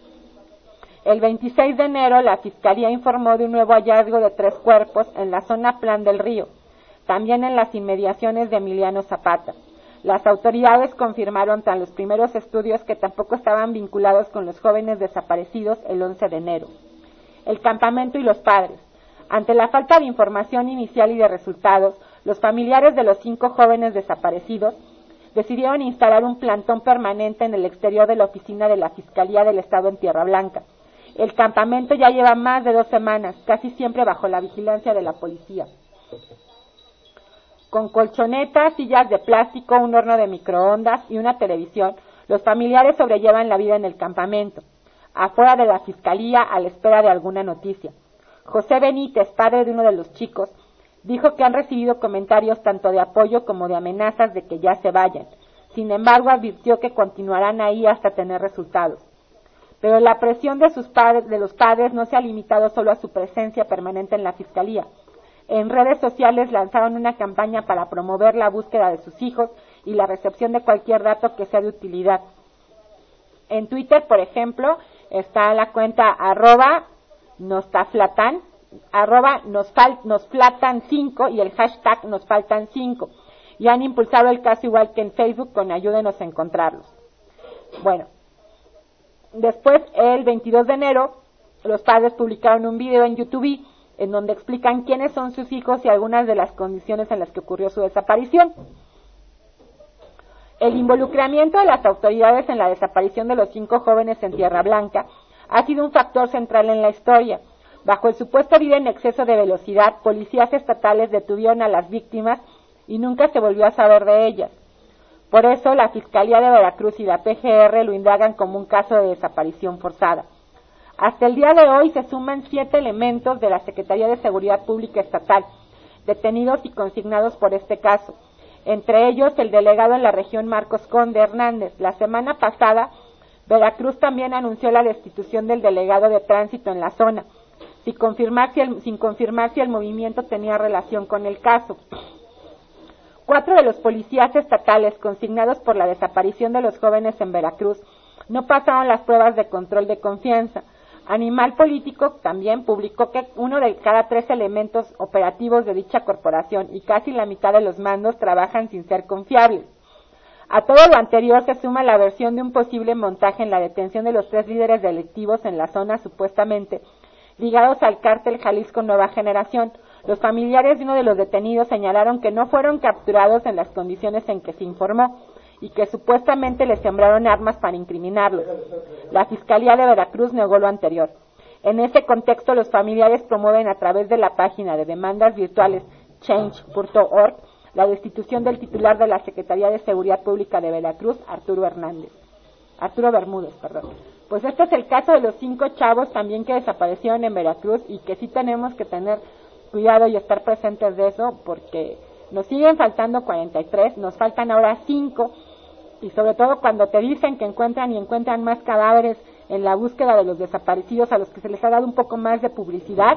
El veintiséis de enero, la Fiscalía informó de un nuevo hallazgo de tres cuerpos en la zona Plan del Río, también en las inmediaciones de Emiliano Zapata. Las autoridades confirmaron tras los primeros estudios que tampoco estaban vinculados con los jóvenes desaparecidos el once de enero. el campamento y los padres. Ante la falta de información inicial y de resultados, los familiares de los cinco jóvenes desaparecidos decidieron instalar un plantón permanente en el exterior de la oficina de la Fiscalía del Estado en Tierra Blanca. El campamento ya lleva más de dos semanas, casi siempre bajo la vigilancia de la policía. Con colchonetas, sillas de plástico, un horno de microondas y una televisión, los familiares sobrellevan la vida en el campamento, afuera de la Fiscalía a la espera de alguna noticia. José Benítez, padre de uno de los chicos, dijo que han recibido comentarios tanto de apoyo como de amenazas de que ya se vayan. Sin embargo, advirtió que continuarán ahí hasta tener resultados. Pero la presión de sus padres, de los padres no se ha limitado solo a su presencia permanente en la Fiscalía. En redes sociales lanzaron una campaña para promover la búsqueda de sus hijos y la recepción de cualquier dato que sea de utilidad. En Twitter, por ejemplo, está la cuenta arroba nostaflatan, arroba nos, fal, nos flatan cinco y el hashtag nos faltan cinco. Y han impulsado el caso igual que en Facebook con ayúdenos a encontrarlos. Bueno, después, el veintidós de enero, los padres publicaron un video en YouTube en donde explican quiénes son sus hijos y algunas de las condiciones en las que ocurrió su desaparición. El involucramiento de las autoridades en la desaparición de los cinco jóvenes en Tierra Blanca ha sido un factor central en la historia. Bajo el supuesto vida en exceso de velocidad, policías estatales detuvieron a las víctimas y nunca se volvió a saber de ellas. Por eso, la Fiscalía de Veracruz y la P G R lo indagan como un caso de desaparición forzada. Hasta el día de hoy se suman siete elementos de la Secretaría de Seguridad Pública Estatal, detenidos y consignados por este caso. Entre ellos, el delegado en la región Marcos Conde Hernández. La semana pasada, Veracruz también anunció la destitución del delegado de tránsito en la zona, sin confirmar si el, sin confirmar si el movimiento tenía relación con el caso. Cuatro de los policías estatales consignados por la desaparición de los jóvenes en Veracruz no pasaron las pruebas de control de confianza. Animal Político también publicó que uno de cada tres elementos operativos de dicha corporación y casi la mitad de los mandos trabajan sin ser confiables. A todo lo anterior se suma la versión de un posible montaje en la detención de los tres líderes delictivos en la zona supuestamente ligados al cártel Jalisco Nueva Generación. Los familiares de uno de los detenidos señalaron que no fueron capturados en las condiciones en que se informó y que supuestamente les sembraron armas para incriminarlos. La Fiscalía de Veracruz negó lo anterior. En ese contexto, los familiares promueven a través de la página de demandas virtuales change punto org la destitución del titular de la Secretaría de Seguridad Pública de Veracruz, Arturo Hernández. Arturo Bermúdez, perdón. Pues este es el caso de los cinco chavos también que desaparecieron en Veracruz y que sí tenemos que tener cuidado y estar presentes de eso porque nos siguen faltando cuarenta y tres, nos faltan ahora cinco y sobre todo cuando te dicen que encuentran y encuentran más cadáveres en la búsqueda de los desaparecidos a los que se les ha dado un poco más de publicidad,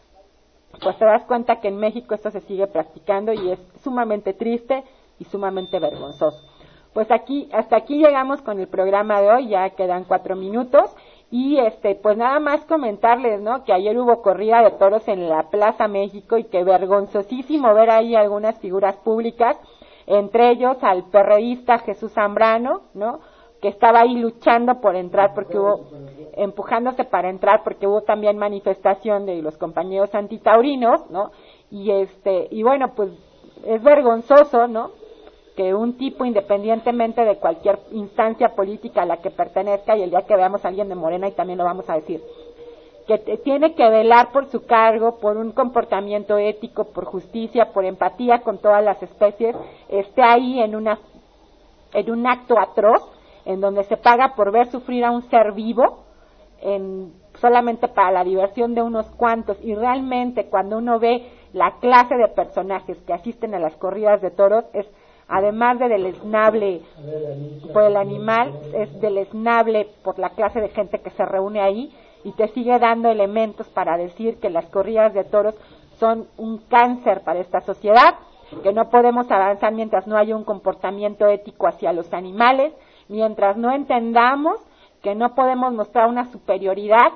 pues te das cuenta que en México esto se sigue practicando y es sumamente triste y sumamente vergonzoso. Pues aquí, hasta aquí llegamos con el programa de hoy, ya quedan cuatro minutos y este, pues nada más comentarles, ¿no? Que ayer hubo corrida de toros en la Plaza México y que vergonzosísimo ver ahí algunas figuras públicas, entre ellos al perreísta Jesús Zambrano, ¿no? Que estaba ahí luchando por entrar porque hubo, empujándose para entrar porque hubo también manifestación de los compañeros antitaurinos, ¿no? Y este, y bueno, pues es vergonzoso, ¿no? Que un tipo, independientemente de cualquier instancia política a la que pertenezca, y el día que veamos a alguien de Morena, y también lo vamos a decir, que tiene que velar por su cargo, por un comportamiento ético, por justicia, por empatía con todas las especies, esté ahí en una, en un acto atroz, en donde se paga por ver sufrir a un ser vivo, en, solamente para la diversión de unos cuantos, y realmente cuando uno ve la clase de personajes que asisten a las corridas de toros, es además de deleznable por el animal, es deleznable por la clase de gente que se reúne ahí y te sigue dando elementos para decir que las corridas de toros son un cáncer para esta sociedad, que no podemos avanzar mientras no haya un comportamiento ético hacia los animales, mientras no entendamos que no podemos mostrar una superioridad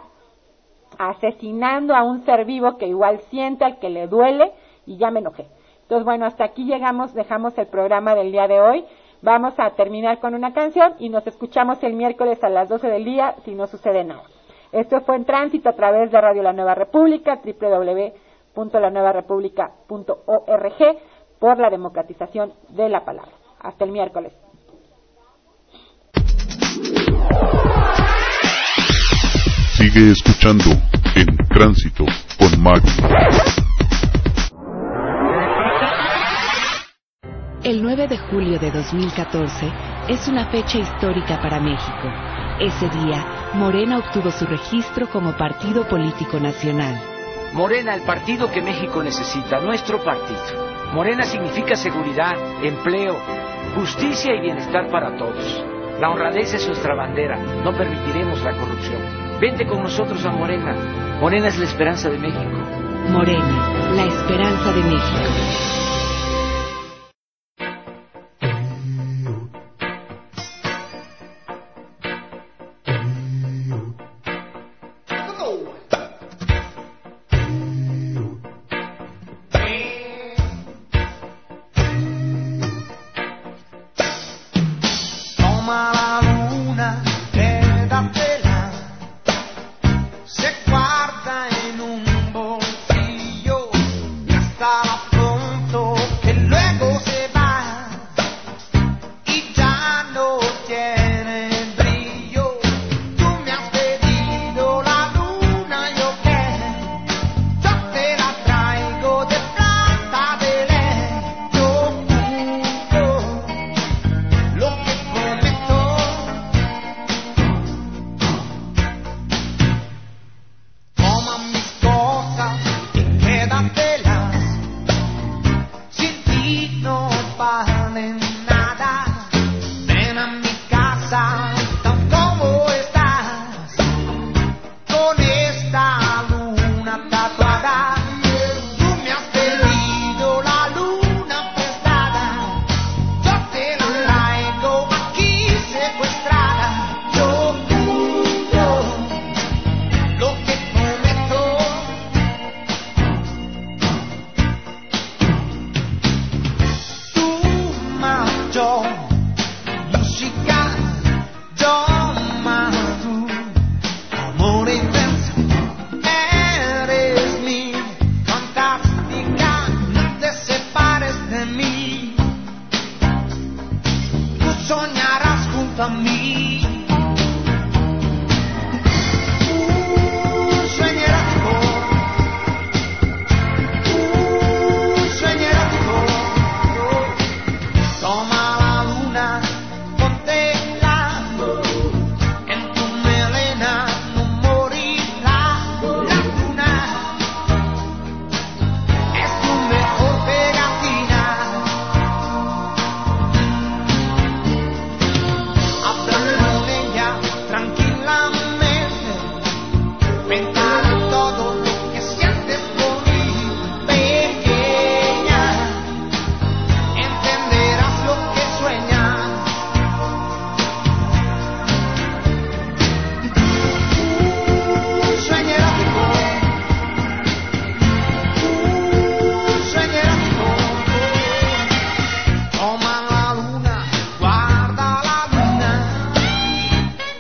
asesinando a un ser vivo que igual siente, al que le duele, y ya me enojé. Entonces, bueno, hasta aquí llegamos, dejamos el programa del día de hoy. Vamos a terminar con una canción y nos escuchamos el miércoles a las doce del día si no sucede nada. Esto fue En Tránsito a través de Radio La Nueva República, doble u doble u doble u punto la nueva república punto org, por la democratización de la palabra. Hasta el miércoles. Sigue escuchando En Tránsito con Mario. El nueve de julio de dos mil catorce es una fecha histórica para México. Ese día, Morena obtuvo su registro como partido político nacional. Morena, el partido que México necesita, nuestro partido. Morena significa seguridad, empleo, justicia y bienestar para todos. La honradez es nuestra bandera, no permitiremos la corrupción. Vente con nosotros a Morena. Morena es la esperanza de México. Morena, la esperanza de México.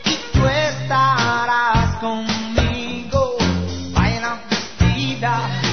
Conmigo, baila vestida